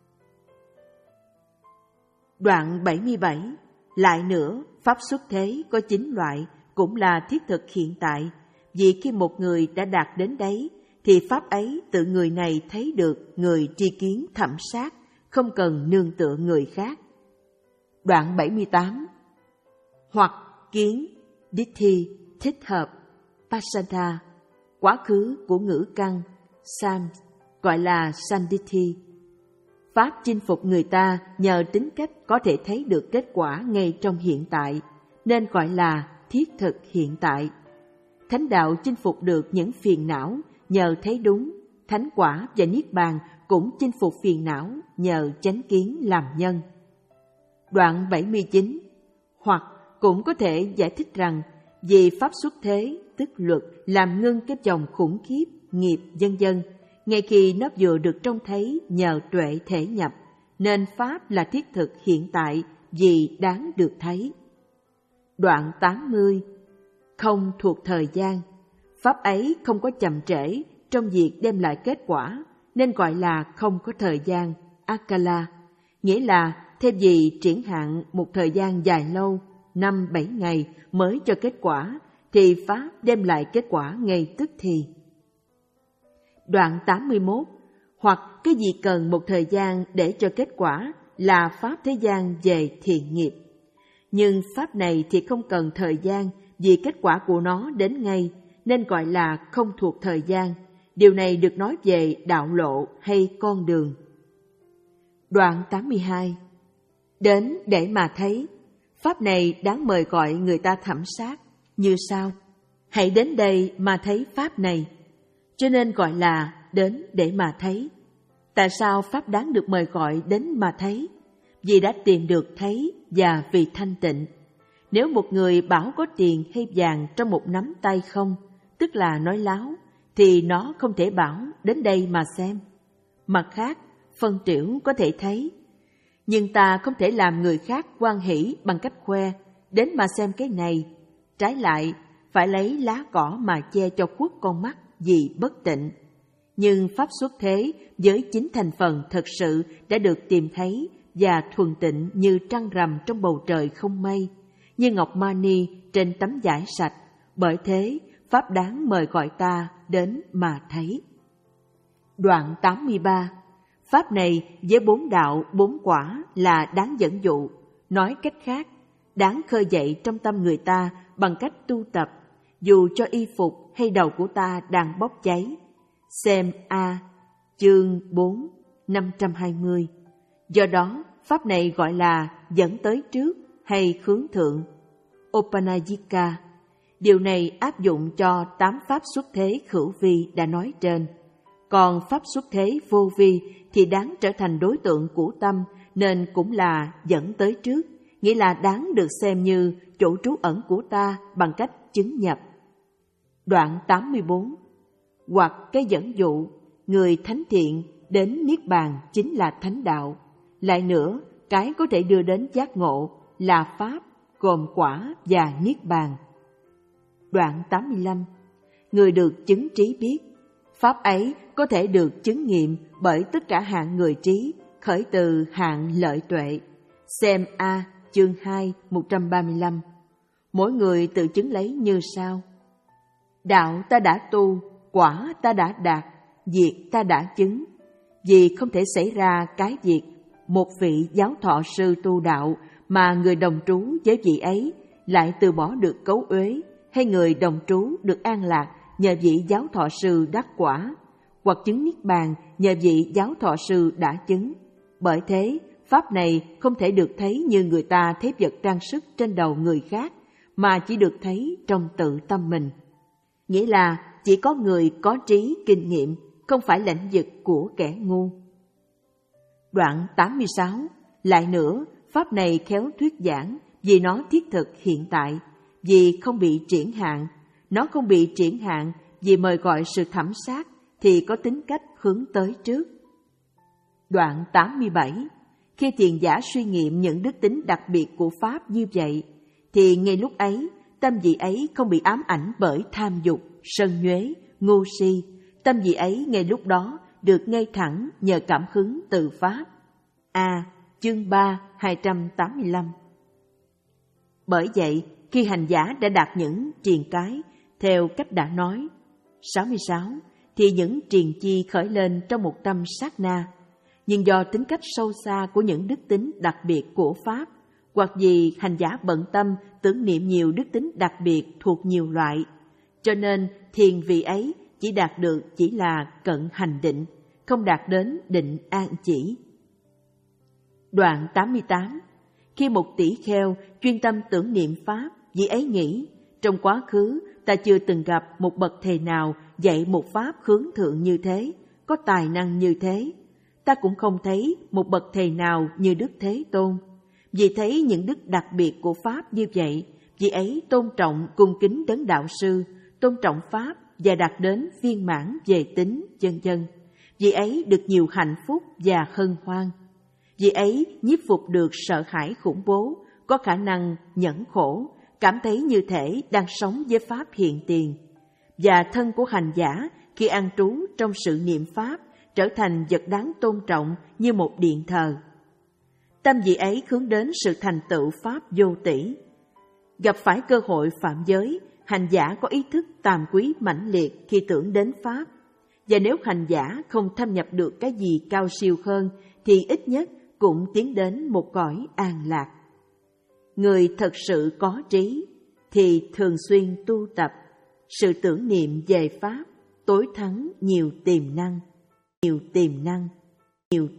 Đoạn bảy mươi bảy. Lại nữa, pháp xuất thế có chín loại cũng là thiết thực hiện tại, vì khi một người đã đạt đến đấy, thì pháp ấy tự người này thấy được người tri kiến thẩm sát, không cần nương tựa người khác. Đoạn bảy mươi tám. Hoặc kiến, Dithi, thích hợp, Pasada, quá khứ của ngữ căn, Sam, gọi là Sanditi. Pháp chinh phục người ta nhờ tính cách có thể thấy được kết quả ngay trong hiện tại, nên gọi là thiết thực hiện tại. Thánh đạo chinh phục được những phiền não nhờ thấy đúng, thánh quả và niết bàn cũng chinh phục phiền não nhờ chánh kiến làm nhân. Đoạn bảy mươi chín. Hoặc cũng có thể giải thích rằng vì pháp xuất thế, tức luật, làm ngưng cái dòng khủng khiếp, nghiệp, vân vân, ngay khi nó vừa được trông thấy nhờ tuệ thể nhập, nên pháp là thiết thực hiện tại vì đáng được thấy. Đoạn tám mươi. Không thuộc thời gian. Pháp ấy không có chậm trễ trong việc đem lại kết quả, nên gọi là không có thời gian, Akala, nghĩa là thay vì triển hạn một thời gian dài lâu, năm bảy ngày mới cho kết quả, thì pháp đem lại kết quả ngay tức thì. Đoạn tám mươi mốt. Hoặc cái gì cần một thời gian để cho kết quả là pháp thế gian về thiện nghiệp. Nhưng pháp này thì không cần thời gian vì kết quả của nó đến ngay, nên gọi là không thuộc thời gian. Điều này được nói về đạo lộ hay con đường. Đoạn tám mươi hai. Đến để mà thấy. Pháp này đáng mời gọi người ta thẩm sát như sau: hãy đến đây mà thấy pháp này. Cho nên gọi là đến để mà thấy. Tại sao pháp đáng được mời gọi đến mà thấy? Vì đã tìm được thấy và vì thanh tịnh. Nếu một người bảo có tiền hay vàng trong một nắm tay không, tức là nói láo, thì nó không thể bảo đến đây mà xem. Mặt khác, phân triểu có thể thấy. Nhưng ta không thể làm người khác hoan hỷ bằng cách khoe, đến mà xem cái này. Trái lại, phải lấy lá cỏ mà che cho khuất con mắt vì bất tịnh. Nhưng pháp xuất thế với chính thành phần thật sự đã được tìm thấy và thuần tịnh như trăng rằm trong bầu trời không mây, như ngọc mani trên tấm vải sạch. Bởi thế, pháp đáng mời gọi ta đến mà thấy. Đoạn tám mươi ba. Pháp này với bốn đạo, bốn quả là đáng dẫn dụ. Nói cách khác, đáng khơi dậy trong tâm người ta bằng cách tu tập, dù cho y phục hay đầu của ta đang bốc cháy. Xem A, chương bốn, năm trăm hai mươi. Do đó, pháp này gọi là dẫn tới trước hay hướng thượng, Upanayika. Điều này áp dụng cho tám pháp xuất thế khửu vi đã nói trên. Còn pháp xuất thế vô vi thì đáng trở thành đối tượng của tâm, nên cũng là dẫn tới trước, nghĩa là đáng được xem như chỗ trú ẩn của ta bằng cách chứng nhập. Đoạn tám mươi bốn. Hoặc cái dẫn dụ, người thánh thiện đến Niết Bàn chính là thánh đạo. Lại nữa, cái có thể đưa đến giác ngộ là Pháp, gồm quả và Niết Bàn. Đoạn tám mươi lăm. Người được chứng trí biết, Pháp ấy có thể được chứng nghiệm bởi tất cả hạng người trí, khởi từ hạng lợi tuệ. Xem A, chương hai, một trăm ba mươi lăm. Mỗi người tự chứng lấy như sau. Đạo ta đã tu, quả ta đã đạt, diệt ta đã chứng. Vì không thể xảy ra cái việc một vị giáo thọ sư tu đạo mà người đồng trú với vị ấy lại từ bỏ được cấu uế, hay người đồng trú được an lạc nhờ vị giáo thọ sư đắc quả, hoặc chứng niết bàn nhờ vị giáo thọ sư đã chứng. Bởi thế, pháp này không thể được thấy như người ta thấy vật trang sức trên đầu người khác, mà chỉ được thấy trong tự tâm mình. Nghĩa là chỉ có người có trí kinh nghiệm, không phải lãnh vực của kẻ ngu. Đoạn tám mươi sáu. Lại nữa, pháp này khéo thuyết giảng vì nó thiết thực hiện tại, vì không bị triển hạn. Nó không bị triển hạn vì mời gọi sự thẩm sát thì có tính cách hướng tới trước. Đoạn tám mươi bảy. Khi thiền giả suy nghiệm những đức tính đặc biệt của pháp như vậy, thì ngay lúc ấy, tâm vị ấy không bị ám ảnh bởi tham dục, sân nhuế, ngu si. Tâm vị ấy ngay lúc đó được ngay thẳng nhờ cảm hứng từ pháp. A. Chương ba, hai trăm tám mươi lăm. Bởi vậy, khi hành giả đã đạt những triền cái, theo cách đã nói, sáu mươi sáu, thì những triền chi khởi lên trong một trăm sát na. Nhưng do tính cách sâu xa của những đức tính đặc biệt của pháp, hoặc vì hành giả bận tâm tưởng niệm nhiều đức tính đặc biệt thuộc nhiều loại, cho nên thiền vị ấy chỉ đạt được chỉ là cận hành định, không đạt đến định an chỉ. Đoạn tám mươi tám. Khi một tỷ kheo chuyên tâm tưởng niệm pháp, vị ấy nghĩ, trong quá khứ ta chưa từng gặp một bậc thầy nào dạy một pháp hướng thượng như thế, có tài năng như thế. Ta cũng không thấy một bậc thầy nào như Đức Thế Tôn. Vì thấy những đức đặc biệt của pháp như vậy, vị ấy tôn trọng cung kính đấng đạo sư, tôn trọng pháp và đạt đến viên mãn về tính, vân vân. Vị ấy được nhiều hạnh phúc và hân hoan. Vị ấy nhiếp phục được sợ hãi khủng bố, có khả năng nhẫn khổ, cảm thấy như thể đang sống với pháp hiện tiền. Và thân của hành giả khi an trú trong sự niệm pháp trở thành vật đáng tôn trọng như một điện thờ. Tâm vị ấy hướng đến sự thành tựu pháp vô tỷ. Gặp phải cơ hội phạm giới, hành giả có ý thức tàm quý mãnh liệt khi tưởng đến pháp. Và nếu hành giả không thâm nhập được cái gì cao siêu hơn, thì ít nhất cũng tiến đến một cõi an lạc. Người thật sự có trí thì thường xuyên tu tập, sự tưởng niệm về pháp tối thắng nhiều tiềm năng, nhiều tiềm năng, nhiều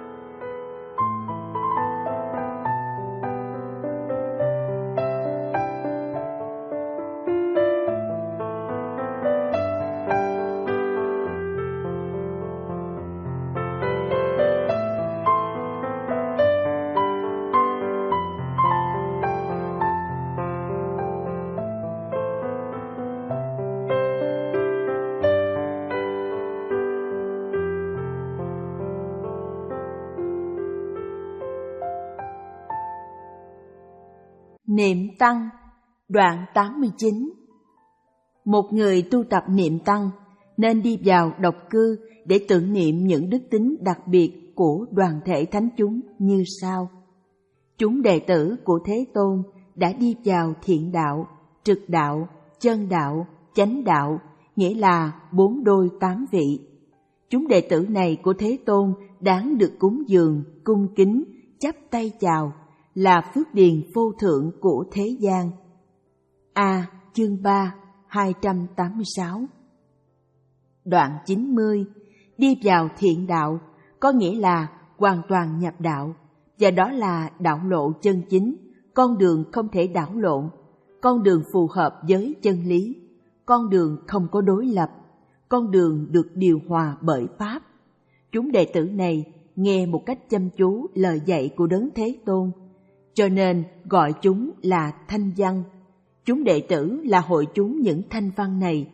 Niệm tăng. Đoạn tám mươi chín. Một người tu tập niệm tăng nên đi vào độc cư để tưởng niệm những đức tính đặc biệt của đoàn thể thánh chúng như sau. Chúng đệ tử của Thế Tôn đã đi vào thiện đạo, trực đạo, chân đạo, chánh đạo, nghĩa là bốn đôi tám vị. Chúng đệ tử này của Thế Tôn đáng được cúng dường, cung kính, chắp tay chào, là phước điền vô thượng của thế gian. A. Chương ba, hai trăm tám mươi sáu. Đoạn chín mươi. Đi vào thiện đạo có nghĩa là hoàn toàn nhập đạo, và đó là đạo lộ chân chính, con đường không thể đảo lộn, con đường phù hợp với chân lý, con đường không có đối lập, con đường được điều hòa bởi pháp. Chúng đệ tử này nghe một cách chăm chú lời dạy của Đấng Thế Tôn, cho nên gọi chúng là thanh văn. Chúng đệ tử là hội chúng những thanh văn này,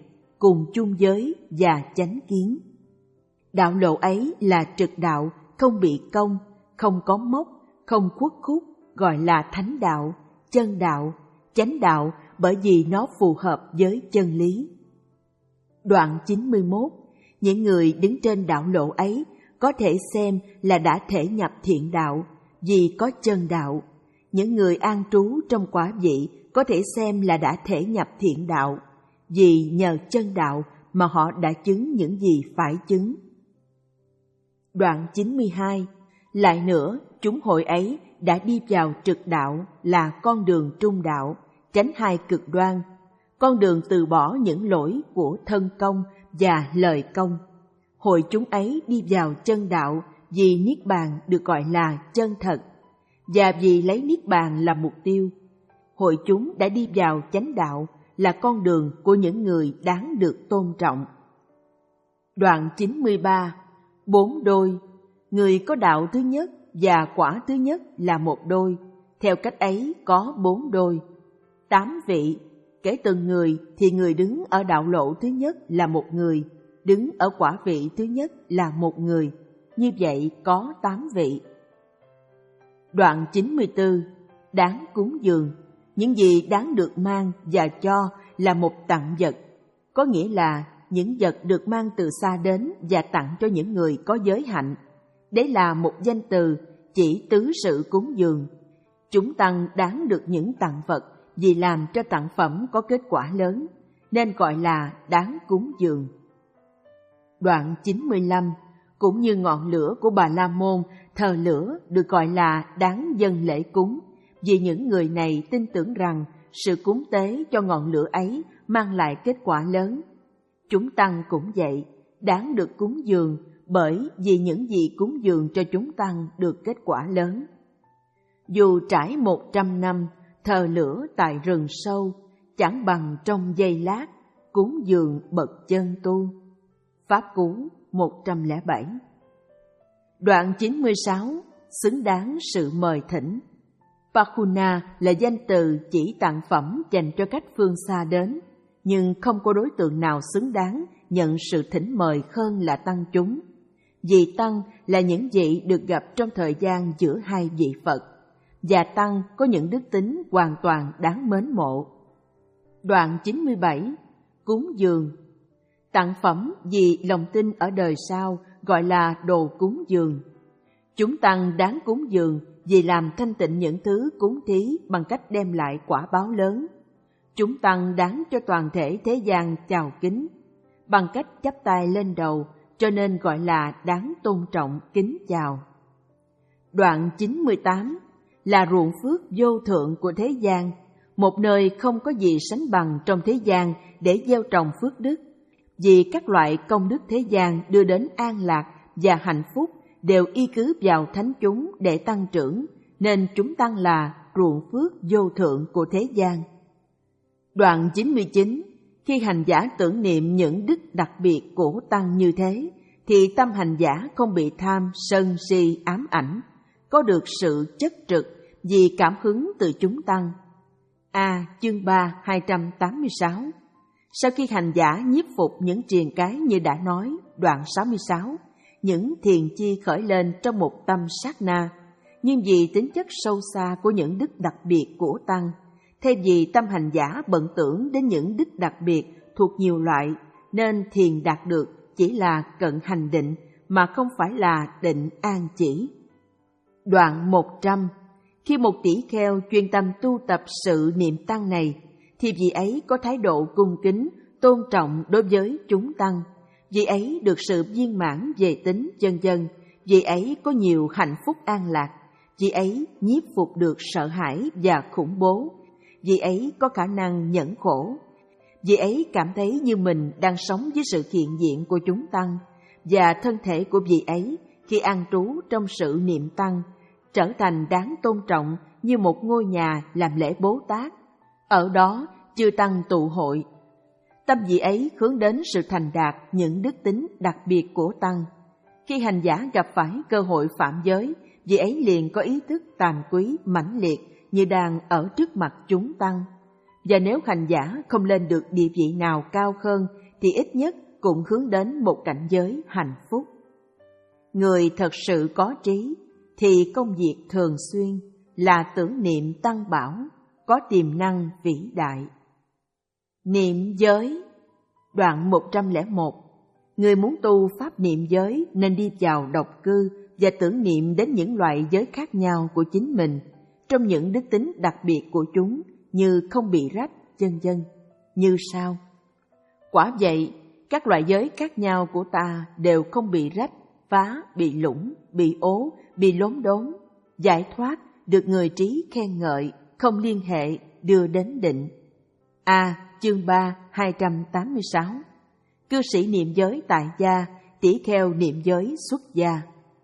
cùng chung giới và chánh kiến. Đạo lộ ấy là trực đạo, không bị cong, không có mốc, không khuất khúc, gọi là thánh đạo, chân đạo, chánh đạo, bởi vì nó phù hợp với chân lý. Đoạn chín mươi mốt, những người đứng trên đạo lộ ấy có thể xem là đã thể nhập thiện đạo, vì có chân đạo. Những người an trú trong quả vị có thể xem là đã thể nhập thiện đạo, vì nhờ chân đạo mà họ đã chứng những gì phải chứng. Đoạn chín mươi hai, lại nữa, chúng hội ấy đã đi vào trực đạo là con đường trung đạo, tránh hai cực đoan, con đường từ bỏ những lỗi của thân công và lời công. Hội chúng ấy đi vào chân đạo vì Niết Bàn được gọi là chân thật, và vì lấy Niết Bàn làm mục tiêu. Hội chúng đã đi vào chánh đạo là con đường của những người đáng được tôn trọng. Đoạn chín mươi ba, bốn đôi, người có đạo thứ nhất và quả thứ nhất là một đôi, theo cách ấy có bốn đôi. Tám vị, kể từng người thì người đứng ở đạo lộ thứ nhất là một người, đứng ở quả vị thứ nhất là một người, như vậy có tám vị. Đoạn chín mươi tư, đáng cúng dường, những gì đáng được mang và cho là một tặng vật, có nghĩa là những vật được mang từ xa đến và tặng cho những người có giới hạnh. Đấy là một danh từ chỉ tứ sự cúng dường. Chúng tăng đáng được những tặng vật vì làm cho tặng phẩm có kết quả lớn, nên gọi là đáng cúng dường. Đoạn chín mươi lăm, cũng như ngọn lửa của Bà La Môn thờ lửa được gọi là đáng dâng lễ cúng, vì những người này tin tưởng rằng sự cúng tế cho ngọn lửa ấy mang lại kết quả lớn. Chúng tăng cũng vậy, đáng được cúng dường, bởi vì những gì cúng dường cho chúng tăng được kết quả lớn. Dù trải một trăm năm thờ lửa tại rừng sâu, chẳng bằng trong giây lát cúng dường bậc chân tu. Pháp Cú một trăm lẻ bảy. Đoạn chín mươi sáu, xứng đáng sự mời thỉnh. Pakuna là danh từ chỉ tặng phẩm dành cho khách phương xa đến, nhưng không có đối tượng nào xứng đáng nhận sự thỉnh mời hơn là tăng chúng. Vì tăng là những vị được gặp trong thời gian giữa hai vị Phật, và tăng có những đức tính hoàn toàn đáng mến mộ. Đoạn chín mươi bảy, cúng dường. Tặng phẩm vì lòng tin ở đời sau gọi là đồ cúng dường. Chúng tăng đáng cúng dường vì làm thanh tịnh những thứ cúng thí bằng cách đem lại quả báo lớn. Chúng tăng đáng cho toàn thể thế gian chào kính bằng cách chắp tay lên đầu, cho nên gọi là đáng tôn trọng kính chào. Đoạn chín mươi tám là ruộng phước vô thượng của thế gian, một nơi không có gì sánh bằng trong thế gian để gieo trồng phước đức, vì các loại công đức thế gian đưa đến an lạc và hạnh phúc đều y cứ vào thánh chúng để tăng trưởng, nên chúng tăng là ruộng phước vô thượng của thế gian. Đoạn chín mươi chín, khi hành giả tưởng niệm những đức đặc biệt của tăng như thế, thì tâm hành giả không bị tham, sân, si, ám ảnh, có được sự chất trực vì cảm hứng từ chúng tăng. A. Chương ba, hai trăm tám mươi sáu. Sau khi hành giả nhiếp phục những triền cái như đã nói, đoạn sáu mươi sáu, những thiền chi khởi lên trong một tâm sát na, nhưng vì tính chất sâu xa của những đức đặc biệt của tăng, thay vì tâm hành giả bận tưởng đến những đức đặc biệt thuộc nhiều loại, nên thiền đạt được chỉ là cận hành định mà không phải là định an chỉ. Đoạn một trăm. Khi một tỷ kheo chuyên tâm tu tập sự niệm tăng này, thì vị ấy có thái độ cung kính, tôn trọng đối với chúng tăng. Vị ấy được sự viên mãn về tính vân vân. Vị ấy có nhiều hạnh phúc an lạc. Vị ấy nhiếp phục được sợ hãi và khủng bố. Vị ấy có khả năng nhẫn khổ. Vị ấy cảm thấy như mình đang sống với sự hiện diện của chúng tăng, và thân thể của vị ấy khi an trú trong sự niệm tăng trở thành đáng tôn trọng như một ngôi nhà làm lễ Bố Tát. Ở đó chư tăng tụ hội. Tâm vị ấy hướng đến sự thành đạt những đức tính đặc biệt của tăng. Khi hành giả gặp phải cơ hội phạm giới, vị ấy liền có ý thức tàm quý mãnh liệt như đang ở trước mặt chúng tăng. Và nếu hành giả không lên được địa vị nào cao hơn, thì ít nhất cũng hướng đến một cảnh giới hạnh phúc. Người thật sự có trí thì công việc thường xuyên là tưởng niệm tăng bảo, có tiềm năng vĩ đại. Niệm giới. Đoạn một trăm lẻ một. Người muốn tu pháp niệm giới nên đi vào độc cư và tưởng niệm đến những loại giới khác nhau của chính mình, trong những đức tính đặc biệt của chúng như không bị rách, vân vân. Như sau: quả vậy, các loại giới khác nhau của ta đều không bị rách, phá, bị lũng, bị ố, bị lốm đốm. Giải thoát, được người trí khen ngợi, không liên hệ, đưa đến định. A. Chương ba, hai trăm tám mươi sáu. Cư sĩ niệm giới tại gia, tỷ kheo niệm giới xuất gia.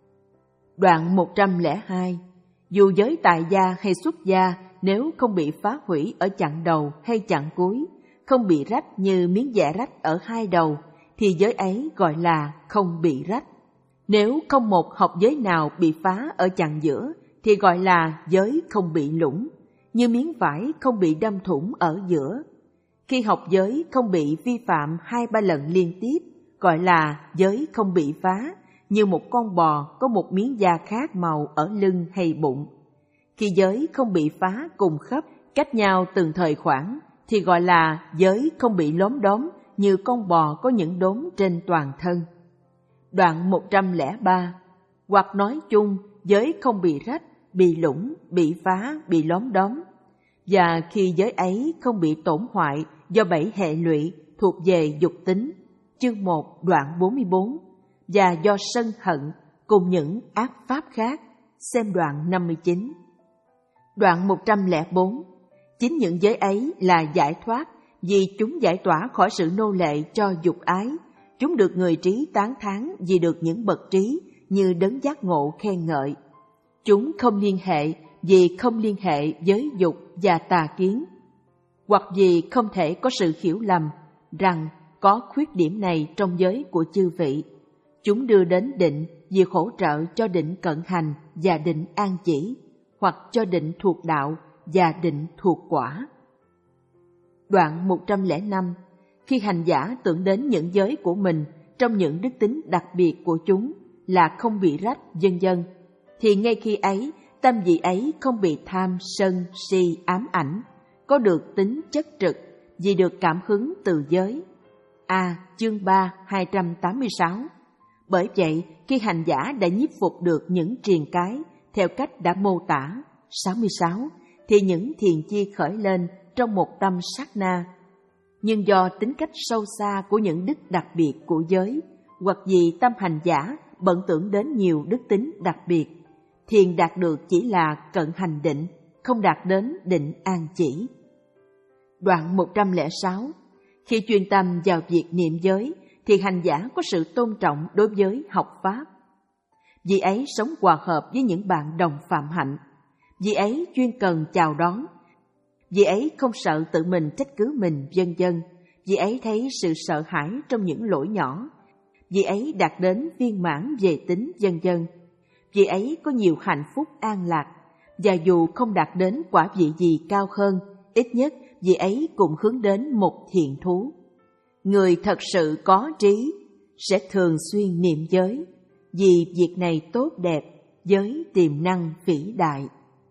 Đoạn một trăm lẻ hai. Dù giới tại gia hay xuất gia, nếu không bị phá hủy ở chặng đầu hay chặng cuối, không bị rách như miếng vẽ rách ở hai đầu, thì giới ấy gọi là không bị rách. Nếu không một học giới nào bị phá ở chặng giữa, thì gọi là giới không bị lũng, như miếng vải không bị đâm thủng ở giữa. Khi học giới không bị vi phạm hai ba lần liên tiếp, gọi là giới không bị phá, như một con bò có một miếng da khác màu ở lưng hay bụng. Khi giới không bị phá cùng khớp, cách nhau từng thời khoảng, thì gọi là giới không bị lốm đốm, như con bò có những đốm trên toàn thân. Đoạn một trăm lẻ ba. Hoặc nói chung, giới không bị rách, bị lũng, bị phá, bị lốm đốm. Và khi giới ấy không bị tổn hoại do bảy hệ lụy thuộc về dục tính, chương một đoạn bốn mươi bốn, và do sân hận cùng những ác pháp khác, xem đoạn năm mươi chín. Đoạn một trăm lẻ bốn. Chính những giới ấy là giải thoát, vì chúng giải tỏa khỏi sự nô lệ cho dục ái. Chúng được người trí tán thán vì được những bậc trí như đấng giác ngộ khen ngợi. Chúng không liên hệ vì không liên hệ với dục và tà kiến, hoặc vì không thể có sự hiểu lầm rằng có khuyết điểm này trong giới của chư vị. Chúng đưa đến định việc hỗ trợ cho định cận hành và định an chỉ, hoặc cho định thuộc đạo và định thuộc quả. Đoạn một trăm lẻ năm. Khi hành giả tưởng đến những giới của mình trong những đức tính đặc biệt của chúng là không bị rách, vân vân, thì ngay khi ấy tâm vị ấy không bị tham, sân, si, ám ảnh, có được tính chất trực vì được cảm hứng từ giới. A. Chương ba, hai trăm tám mươi sáu. Bởi vậy, khi hành giả đã nhiếp phục được những triền cái theo cách đã mô tả, sáu mươi sáu, thì những thiền chi khởi lên trong một tâm sát na. Nhưng do tính cách sâu xa của những đức đặc biệt của giới, hoặc vì tâm hành giả bận tưởng đến nhiều đức tính đặc biệt, thiền đạt được chỉ là cận hành định, không đạt đến định an chỉ. Đoạn một trăm lẻ sáu. Khi chuyên tâm vào việc niệm giới, thì hành giả có sự tôn trọng đối với học pháp. Vì ấy sống hòa hợp với những bạn đồng phạm hạnh. Vì ấy chuyên cần chào đón. Vì ấy không sợ tự mình trách cứ mình, vân vân. Vì ấy thấy sự sợ hãi trong những lỗi nhỏ. Vì ấy đạt đến viên mãn về tính, vân vân. Vì ấy có nhiều hạnh phúc an lạc. Và dù không đạt đến quả vị gì cao hơn, ít nhất vì ấy cũng hướng đến một thiện thú. Người thật sự có trí sẽ thường xuyên niệm giới, vì việc này tốt đẹp, với tiềm năng vĩ đại.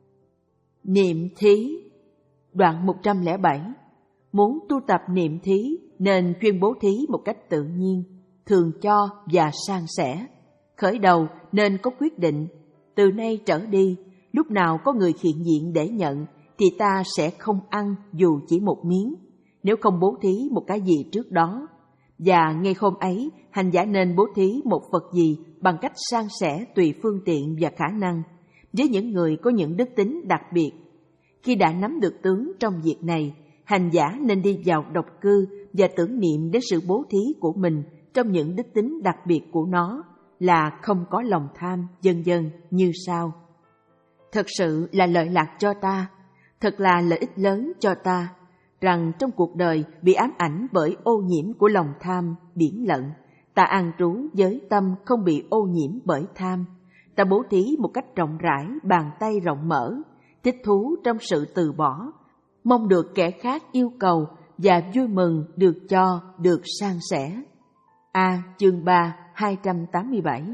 Niệm thí. Đoạn một trăm lẻ bảy. Muốn tu tập niệm thí nên chuyên bố thí một cách tự nhiên, thường cho và san sẻ. Khởi đầu nên có quyết định, từ nay trở đi, lúc nào có người hiện diện để nhận, thì ta sẽ không ăn dù chỉ một miếng, nếu không bố thí một cái gì trước đó. Và ngay hôm ấy, hành giả nên bố thí một vật gì bằng cách san sẻ tùy phương tiện và khả năng, với những người có những đức tính đặc biệt. Khi đã nắm được tướng trong việc này, hành giả nên đi vào độc cư và tưởng niệm đến sự bố thí của mình trong những đức tính đặc biệt của nó là không có lòng tham, vân vân như sau. Thật sự là lợi lạc cho ta, thật là lợi ích lớn cho ta, rằng trong cuộc đời bị ám ảnh bởi ô nhiễm của lòng tham, biển lận, ta an trú với tâm không bị ô nhiễm bởi tham. Ta bố thí một cách rộng rãi, bàn tay rộng mở, thích thú trong sự từ bỏ, mong được kẻ khác yêu cầu và vui mừng được cho, được san sẻ. A. Chương ba, hai trăm tám mươi bảy.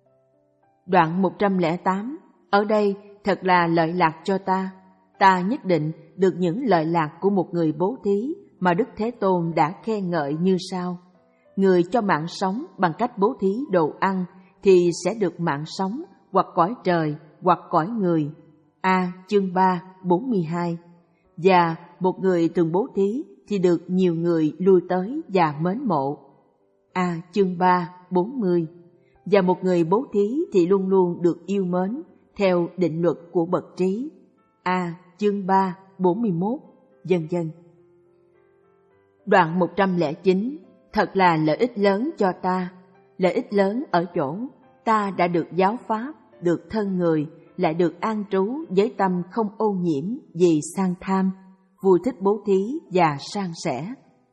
Đoạn một trăm lẻ tám. Ở đây thật là lợi lạc cho ta. Ta nhất định được những lợi lạc của một người bố thí mà Đức Thế Tôn đã khen ngợi như sau. Người cho mạng sống bằng cách bố thí đồ ăn thì sẽ được mạng sống hoặc cõi trời hoặc cõi người. A. Chương ba, bốn mươi hai. Và một người từng bố thí thì được nhiều người lui tới và mến mộ. A. Chương ba, bốn mươi. Và một người bố thí thì luôn luôn được yêu mến theo định luật của bậc trí. A. Chương ba, bốn mươi mốt, vân vân. Đoạn một trăm lẻ chín. Thật là lợi ích lớn cho ta. Lợi ích lớn ở chỗ ta đã được giáo pháp, được thân người, lại được an trú với tâm không ô nhiễm vì sang tham, vui thích bố thí và san sẻ.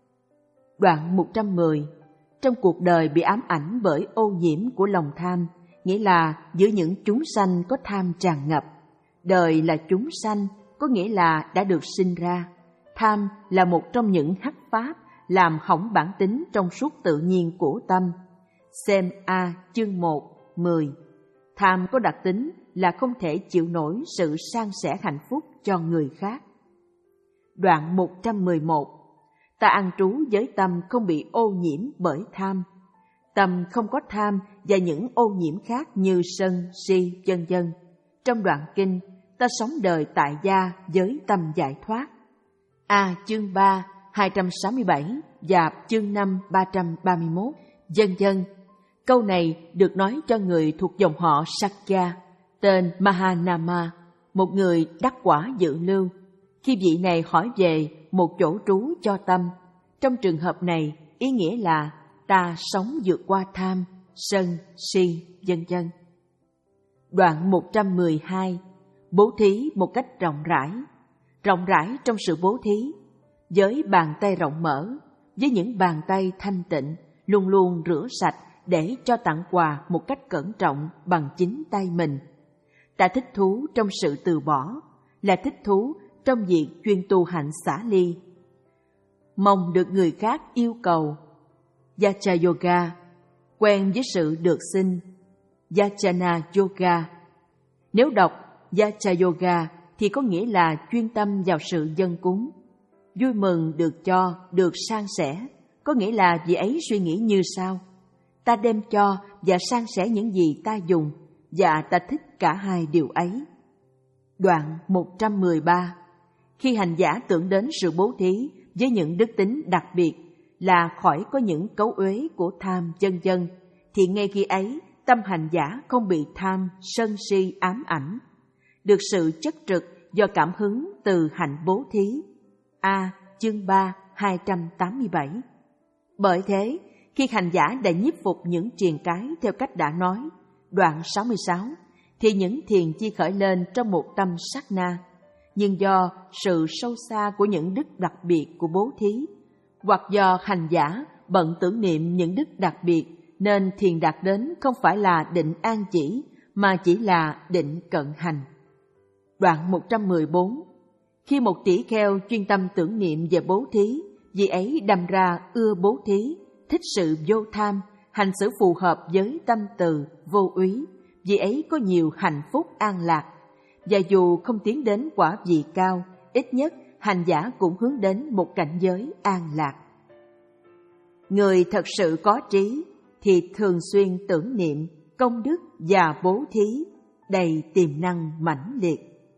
Đoạn một trăm mười. Trong cuộc đời bị ám ảnh bởi ô nhiễm của lòng tham, nghĩa là giữa những chúng sanh có tham tràn ngập. Đời là chúng sanh, có nghĩa là đã được sinh ra. Tham là một trong những hắc pháp làm hỏng bản tính trong suốt tự nhiên của tâm. Xem A. Chương một, mười. Tham có đặc tính là không thể chịu nổi sự san sẻ hạnh phúc cho người khác. Đoạn một trăm mười một. Ta an trú với tâm không bị ô nhiễm bởi tham. Tâm không có tham và những ô nhiễm khác như sân, si, vân vân. Trong đoạn kinh, ta sống đời tại gia với tâm giải thoát. A. Chương ba, hai trăm sáu mươi bảy và chương năm, ba trăm ba mươi mốt, vân vân. Câu này được nói cho người thuộc dòng họ Sakya, tên Mahanama, một người đắc quả dự lưu. Khi vị này hỏi về một chỗ trú cho tâm, trong trường hợp này ý nghĩa là ta sống vượt qua tham, sân, si, vân vân. Đoạn một trăm mười hai. Bố thí một cách rộng rãi. Rộng rãi trong sự bố thí, với bàn tay rộng mở, với những bàn tay thanh tịnh, luôn luôn rửa sạch để cho tặng quà một cách cẩn trọng bằng chính tay mình. Ta thích thú trong sự từ bỏ, là thích thú trong việc chuyên tu hạnh xả ly. Mong được người khác yêu cầu. Yacha Yoga, quen với sự được xin. Yachana Yoga. Nếu đọc Yacha Yoga thì có nghĩa là chuyên tâm vào sự dâng cúng. Vui mừng được cho, được san sẻ, có nghĩa là vị ấy suy nghĩ như sau. Ta đem cho và san sẻ những gì ta dùng, và ta thích cả hai điều ấy. Đoạn một trăm mười ba. Khi hành giả tưởng đến sự bố thí với những đức tính đặc biệt là khỏi có những cấu uế của tham vân vân, thì ngay khi ấy tâm hành giả không bị tham, sân si ám ảnh, được sự chất trực do cảm hứng từ hạnh bố thí. A. Chương ba, hai trăm tám mươi bảy. Bởi thế, khi hành giả đã nhiếp phục những triền cái theo cách đã nói, đoạn sáu mươi sáu, thì những thiền chi khởi lên trong một tâm sát na. Nhưng do sự sâu xa của những đức đặc biệt của bố thí, hoặc do hành giả bận tưởng niệm những đức đặc biệt, nên thiền đạt đến không phải là định an chỉ, mà chỉ là định cận hành. Đoạn một trăm mười bốn. Khi một tỷ kheo chuyên tâm tưởng niệm về bố thí, vị ấy đâm ra ưa bố thí, thích sự vô tham, hành xử phù hợp với tâm từ, vô úy, vị ấy có nhiều hạnh phúc an lạc. Và dù không tiến đến quả vị cao, ít nhất hành giả cũng hướng đến một cảnh giới an lạc. Người thật sự có trí thì thường xuyên tưởng niệm, công đức và bố thí, đầy tiềm năng mãnh liệt.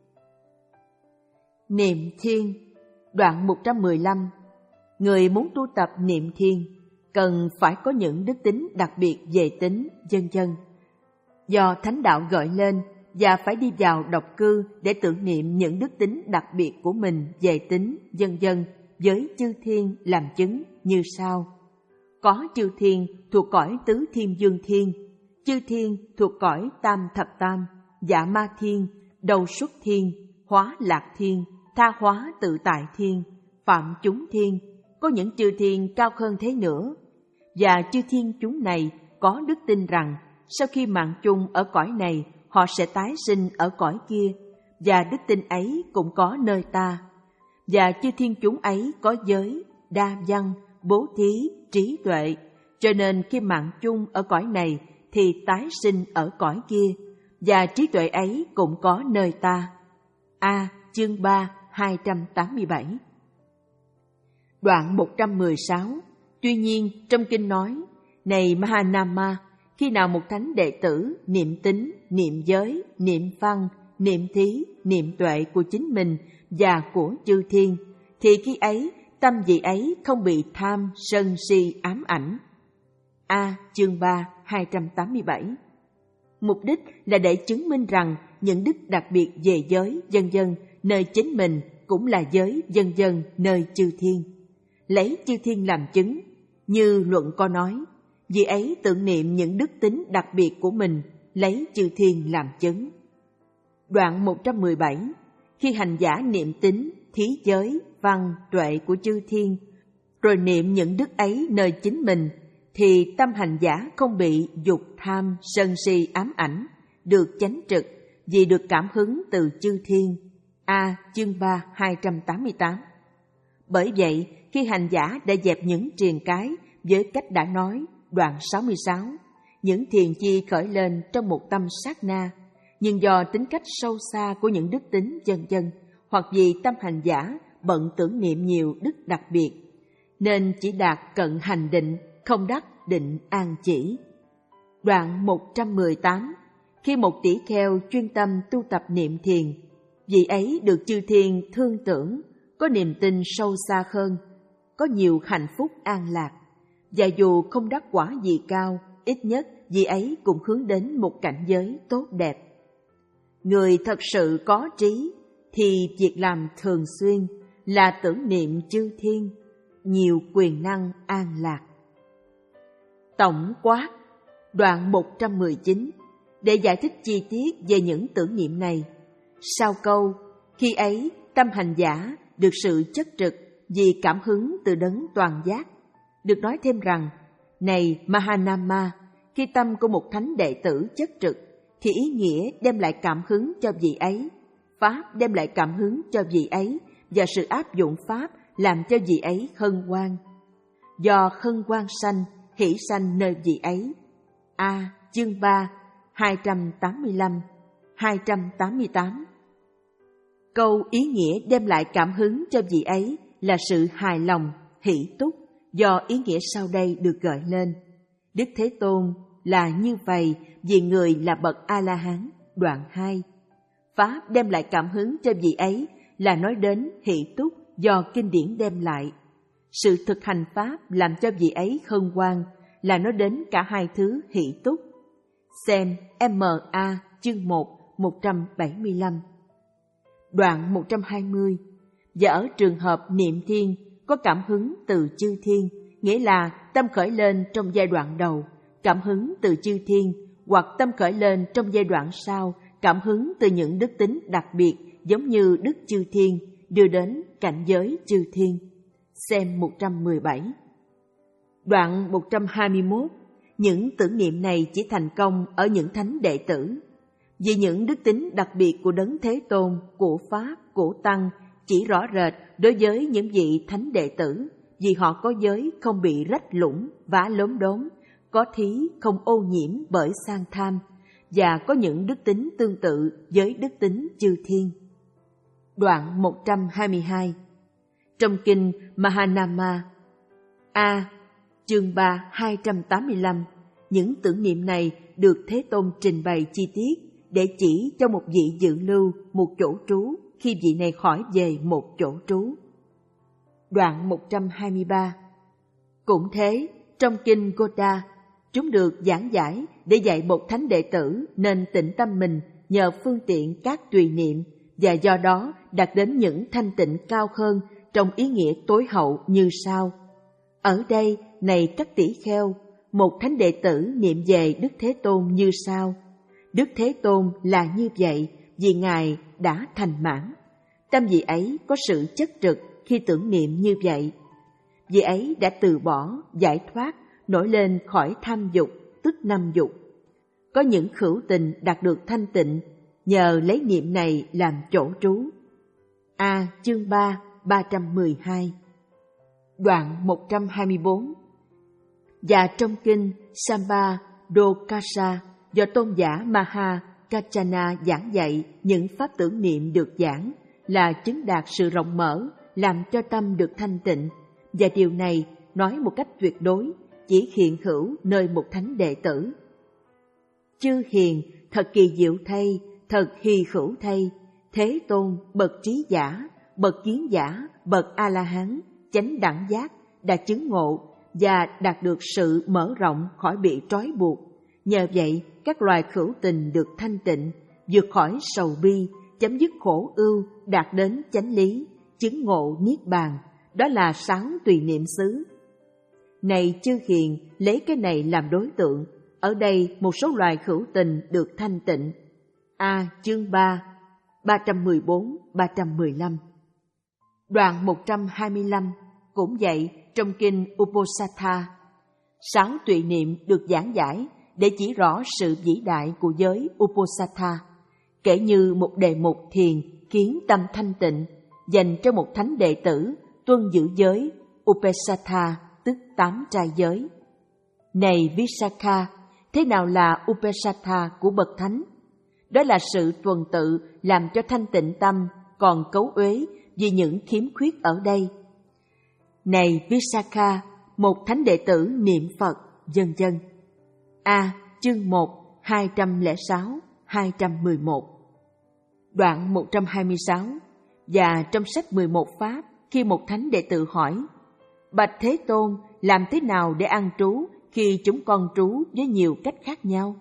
Niệm thiên. Đoạn một trăm mười lăm. Người muốn tu tập niệm thiên cần phải có những đức tính đặc biệt về tính, vân vân, do thánh đạo gợi lên, và phải đi vào độc cư để tưởng niệm những đức tính đặc biệt của mình về tính, vân vân, với chư thiên làm chứng như sau. Có chư thiên thuộc cõi tứ thiên dương thiên, chư thiên thuộc cõi tam thập tam, dạ ma thiên, đầu xuất thiên, hóa lạc thiên, tha hóa tự tại thiên, phạm chúng thiên, có những chư thiên cao hơn thế nữa. Và chư thiên chúng này có đức tin rằng sau khi mạng chung ở cõi này, họ sẽ tái sinh ở cõi kia, và đức tin ấy cũng có nơi ta. Và chư thiên chúng ấy có giới, đa văn, bố thí, trí tuệ, cho nên khi mạng chung ở cõi này thì tái sinh ở cõi kia, và trí tuệ ấy cũng có nơi ta. A. Chương ba, hai trăm tám mươi bảy. Đoạn một trăm mười sáu. Tuy nhiên, trong kinh nói, này Mahanama, khi nào một thánh đệ tử niệm tính, niệm giới, niệm văn, niệm thí, niệm tuệ của chính mình và của chư thiên, thì khi ấy tâm vị ấy không bị tham, sân, si ám ảnh. A. Chương ba, hai trăm tám mươi bảy. Mục đích là để chứng minh rằng những đức đặc biệt về giới, vân vân nơi chính mình cũng là giới, vân vân nơi chư thiên. Lấy chư thiên làm chứng, như luận có nói, vì ấy tưởng niệm những đức tính đặc biệt của mình, lấy chư thiên làm chứng. Đoạn một trăm mười bảy. Khi hành giả niệm tính, thí giới, văn, tuệ của chư thiên, rồi niệm những đức ấy nơi chính mình, thì tâm hành giả không bị dục tham, sân si ám ảnh, được chánh trực, vì được cảm hứng từ chư thiên. A. Chương ba, hai trăm tám mươi tám. Bởi vậy, khi hành giả đã dẹp những triền cái với cách đã nói, đoạn sáu mươi sáu, những thiền chi khởi lên trong một tâm sát na, nhưng do tính cách sâu xa của những đức tính vân vân, hoặc vì tâm hành giả bận tưởng niệm nhiều đức đặc biệt, nên chỉ đạt cận hành định, không đắc định an chỉ. Đoạn một trăm mười tám. Khi một tỷ kheo chuyên tâm tu tập niệm thiền, vị ấy được chư thiên thương tưởng, có niềm tin sâu xa hơn, có nhiều hạnh phúc an lạc, và dù không đắc quả gì cao, ít nhất vị ấy cũng hướng đến một cảnh giới tốt đẹp. Người thật sự có trí thì việc làm thường xuyên là tưởng niệm chư thiên, nhiều quyền năng an lạc. Tổng quát. Đoạn một trăm mười chín. Để giải thích chi tiết về những tưởng niệm này, sau câu khi ấy tâm hành giả được sự chất trực vì cảm hứng từ đấng toàn giác, được nói thêm rằng, này Mahanama, khi tâm của một thánh đệ tử chất trực, thì ý nghĩa đem lại cảm hứng cho vị ấy, pháp đem lại cảm hứng cho vị ấy, và sự áp dụng pháp làm cho vị ấy hân hoan. Do hân hoan sanh, hỷ sanh nơi vị ấy. A. Chương ba, hai trăm tám mươi lăm, hai trăm tám mươi tám. Câu ý nghĩa đem lại cảm hứng cho vị ấy là sự hài lòng, hỷ túc, do ý nghĩa sau đây được gợi lên. Đức Thế Tôn là như vậy vì người là bậc A-la-hán. Đoạn hai. Pháp đem lại cảm hứng cho vị ấy là nói đến hỷ túc do kinh điển đem lại. Sự thực hành pháp làm cho vị ấy hân hoan là nói đến cả hai thứ hỷ túc. Xem em a chương một, một trăm bảy mươi lăm. Đoạn một trăm hai mươi. Và ở trường hợp niệm thiên có cảm hứng từ chư thiên, nghĩa là tâm khởi lên trong giai đoạn đầu, cảm hứng từ chư thiên, hoặc tâm khởi lên trong giai đoạn sau, cảm hứng từ những đức tính đặc biệt giống như đức chư thiên, đưa đến cảnh giới chư thiên. Xem một trăm mười bảy. Đoạn một trăm hai mươi mốt. Những tưởng niệm này chỉ thành công ở những thánh đệ tử, vì những đức tính đặc biệt của Đấng Thế Tôn, của Pháp, của Tăng chỉ rõ rệt đối với những vị thánh đệ tử, vì họ có giới không bị rách lũng, vá lốm đốm, có thí không ô nhiễm bởi sang tham, và có những đức tính tương tự với đức tính chư thiên. Đoạn một trăm hai mươi hai. Trong kinh Mahanama A. Chương ba, hai trăm tám mươi lăm, những tưởng niệm này được Thế Tôn trình bày chi tiết để chỉ cho một vị dự lưu một chỗ trú khi vị này khỏi về một chỗ trú. Đoạn một trăm hai mươi ba. Cũng thế, trong kinh Goda, chúng được giảng giải để dạy một thánh đệ tử nên tĩnh tâm mình nhờ phương tiện các tùy niệm, và do đó đạt đến những thanh tịnh cao hơn trong ý nghĩa tối hậu như sau. Ở đây, này các tỷ kheo, một thánh đệ tử niệm về Đức Thế Tôn như sau. Đức Thế Tôn là như vậy vì Ngài đã thành mãn. Tâm vị ấy có sự chất trực khi tưởng niệm như vậy. Vị ấy đã từ bỏ, giải thoát, nổi lên khỏi tham dục, tức năm dục. Có những khửu tình đạt được thanh tịnh, nhờ lấy niệm này làm chỗ trú. A. Chương ba, ba trăm mười hai. Đoạn một trăm hai mươi bốn. Và trong kinh Samba Dokasa do tôn giả Maha Kachana giảng dạy, những pháp tưởng niệm được giảng là chứng đạt sự rộng mở, làm cho tâm được thanh tịnh, và điều này nói một cách tuyệt đối chỉ hiện hữu nơi một thánh đệ tử. Chư hiền, thật kỳ diệu thay, thật hy hữu thay, Thế Tôn, bậc trí giả, bậc kiến giả, bậc A-la-hán, chánh đẳng giác, đã chứng ngộ và đạt được sự mở rộng khỏi bị trói buộc. Nhờ vậy, các loài hữu tình được thanh tịnh, vượt khỏi sầu bi, chấm dứt khổ ưu, đạt đến chánh lý, chứng ngộ niết bàn. Đó là sáu tùy niệm xứ. Này chư hiền, lấy cái này làm đối tượng. Ở đây một số loài hữu tình được thanh tịnh. A. Chương ba, ba trăm mười bốn, ba trăm mười lăm. Đoạn một trăm hai mươi lăm, cũng vậy, trong kinh Uposatha, sáu tùy niệm được giảng giải để chỉ rõ sự vĩ đại của giới Uposatha, kể như một đề mục thiền khiến tâm thanh tịnh, dành cho một thánh đệ tử tuân giữ giới Upesatha, tức tám trai giới. Này Visakha, thế nào là Upesatha của bậc thánh? Đó là sự tuần tự làm cho thanh tịnh tâm, còn cấu uế vì những khiếm khuyết ở đây. Này Visakha, một thánh đệ tử niệm Phật, vân vân. A. Chương một, hai trăm lẻ sáu, hai trăm mười một. Đoạn một trăm hai mươi sáu. Và trong sách mười một Pháp, khi một thánh đệ tử hỏi: Bạch Thế Tôn, làm thế nào để an trú khi chúng con trú với nhiều cách khác nhau?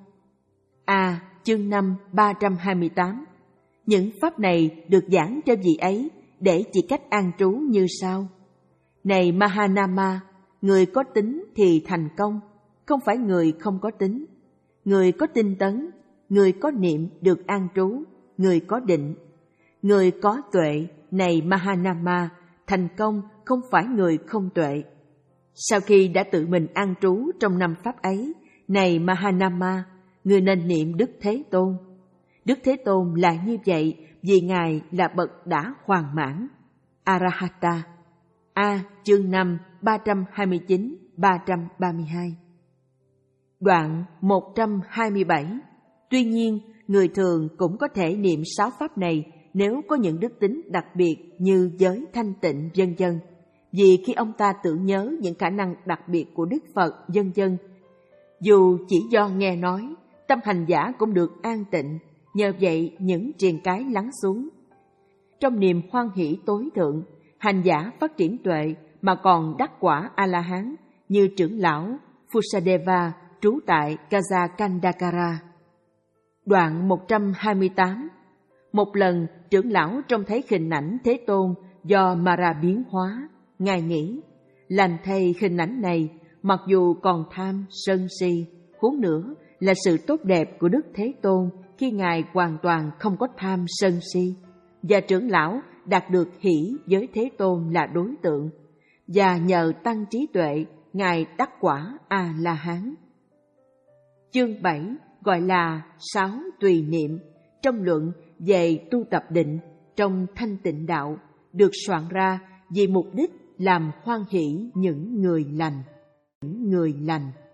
A. Chương năm, ba trăm hai mươi tám. Những pháp này được giảng cho vị ấy để chỉ cách an trú như sau. Này Mahanama, người có tính thì thành công, không phải người không có tính. Người có tinh tấn, người có niệm được an trú, người có định. Người có tuệ, này Mahanama, thành công không phải người không tuệ. Sau khi đã tự mình an trú trong năm pháp ấy, này Mahanama, người nên niệm Đức Thế Tôn. Đức Thế Tôn là như vậy vì Ngài là bậc đã hoàn mãn, Arahata. A. Chương năm, ba trăm hai mươi chín, ba trăm ba mươi hai. Đoạn một trăm hai mươi bảy. Tuy nhiên, người thường cũng có thể niệm sáu pháp này nếu có những đức tính đặc biệt như giới thanh tịnh vân vân. Vì khi ông ta tưởng nhớ những khả năng đặc biệt của Đức Phật vân vân, dù chỉ do nghe nói, tâm hành giả cũng được an tịnh. Nhờ vậy những triền cái lắng xuống. Trong niềm hoan hỷ tối thượng, hành giả phát triển tuệ mà còn đắc quả A-la-hán như trưởng lão Fusadeva trú tại Kajakandakara. Đoạn một trăm hai mươi tám. Một lần trưởng lão trông thấy hình ảnh Thế Tôn do Mara biến hóa, Ngài nghĩ: lành thay hình ảnh này, mặc dù còn tham sân si, huống nữa là sự tốt đẹp của Đức Thế Tôn khi Ngài hoàn toàn không có tham sân si. Và trưởng lão đạt được hỷ với Thế Tôn là đối tượng, và nhờ tăng trí tuệ, Ngài đắc quả A-la-hán. Chương bảy gọi là sáu tùy niệm trong luận về tu tập định trong thanh tịnh đạo, được soạn ra vì mục đích làm hoan hỷ những người lành. Những người lành.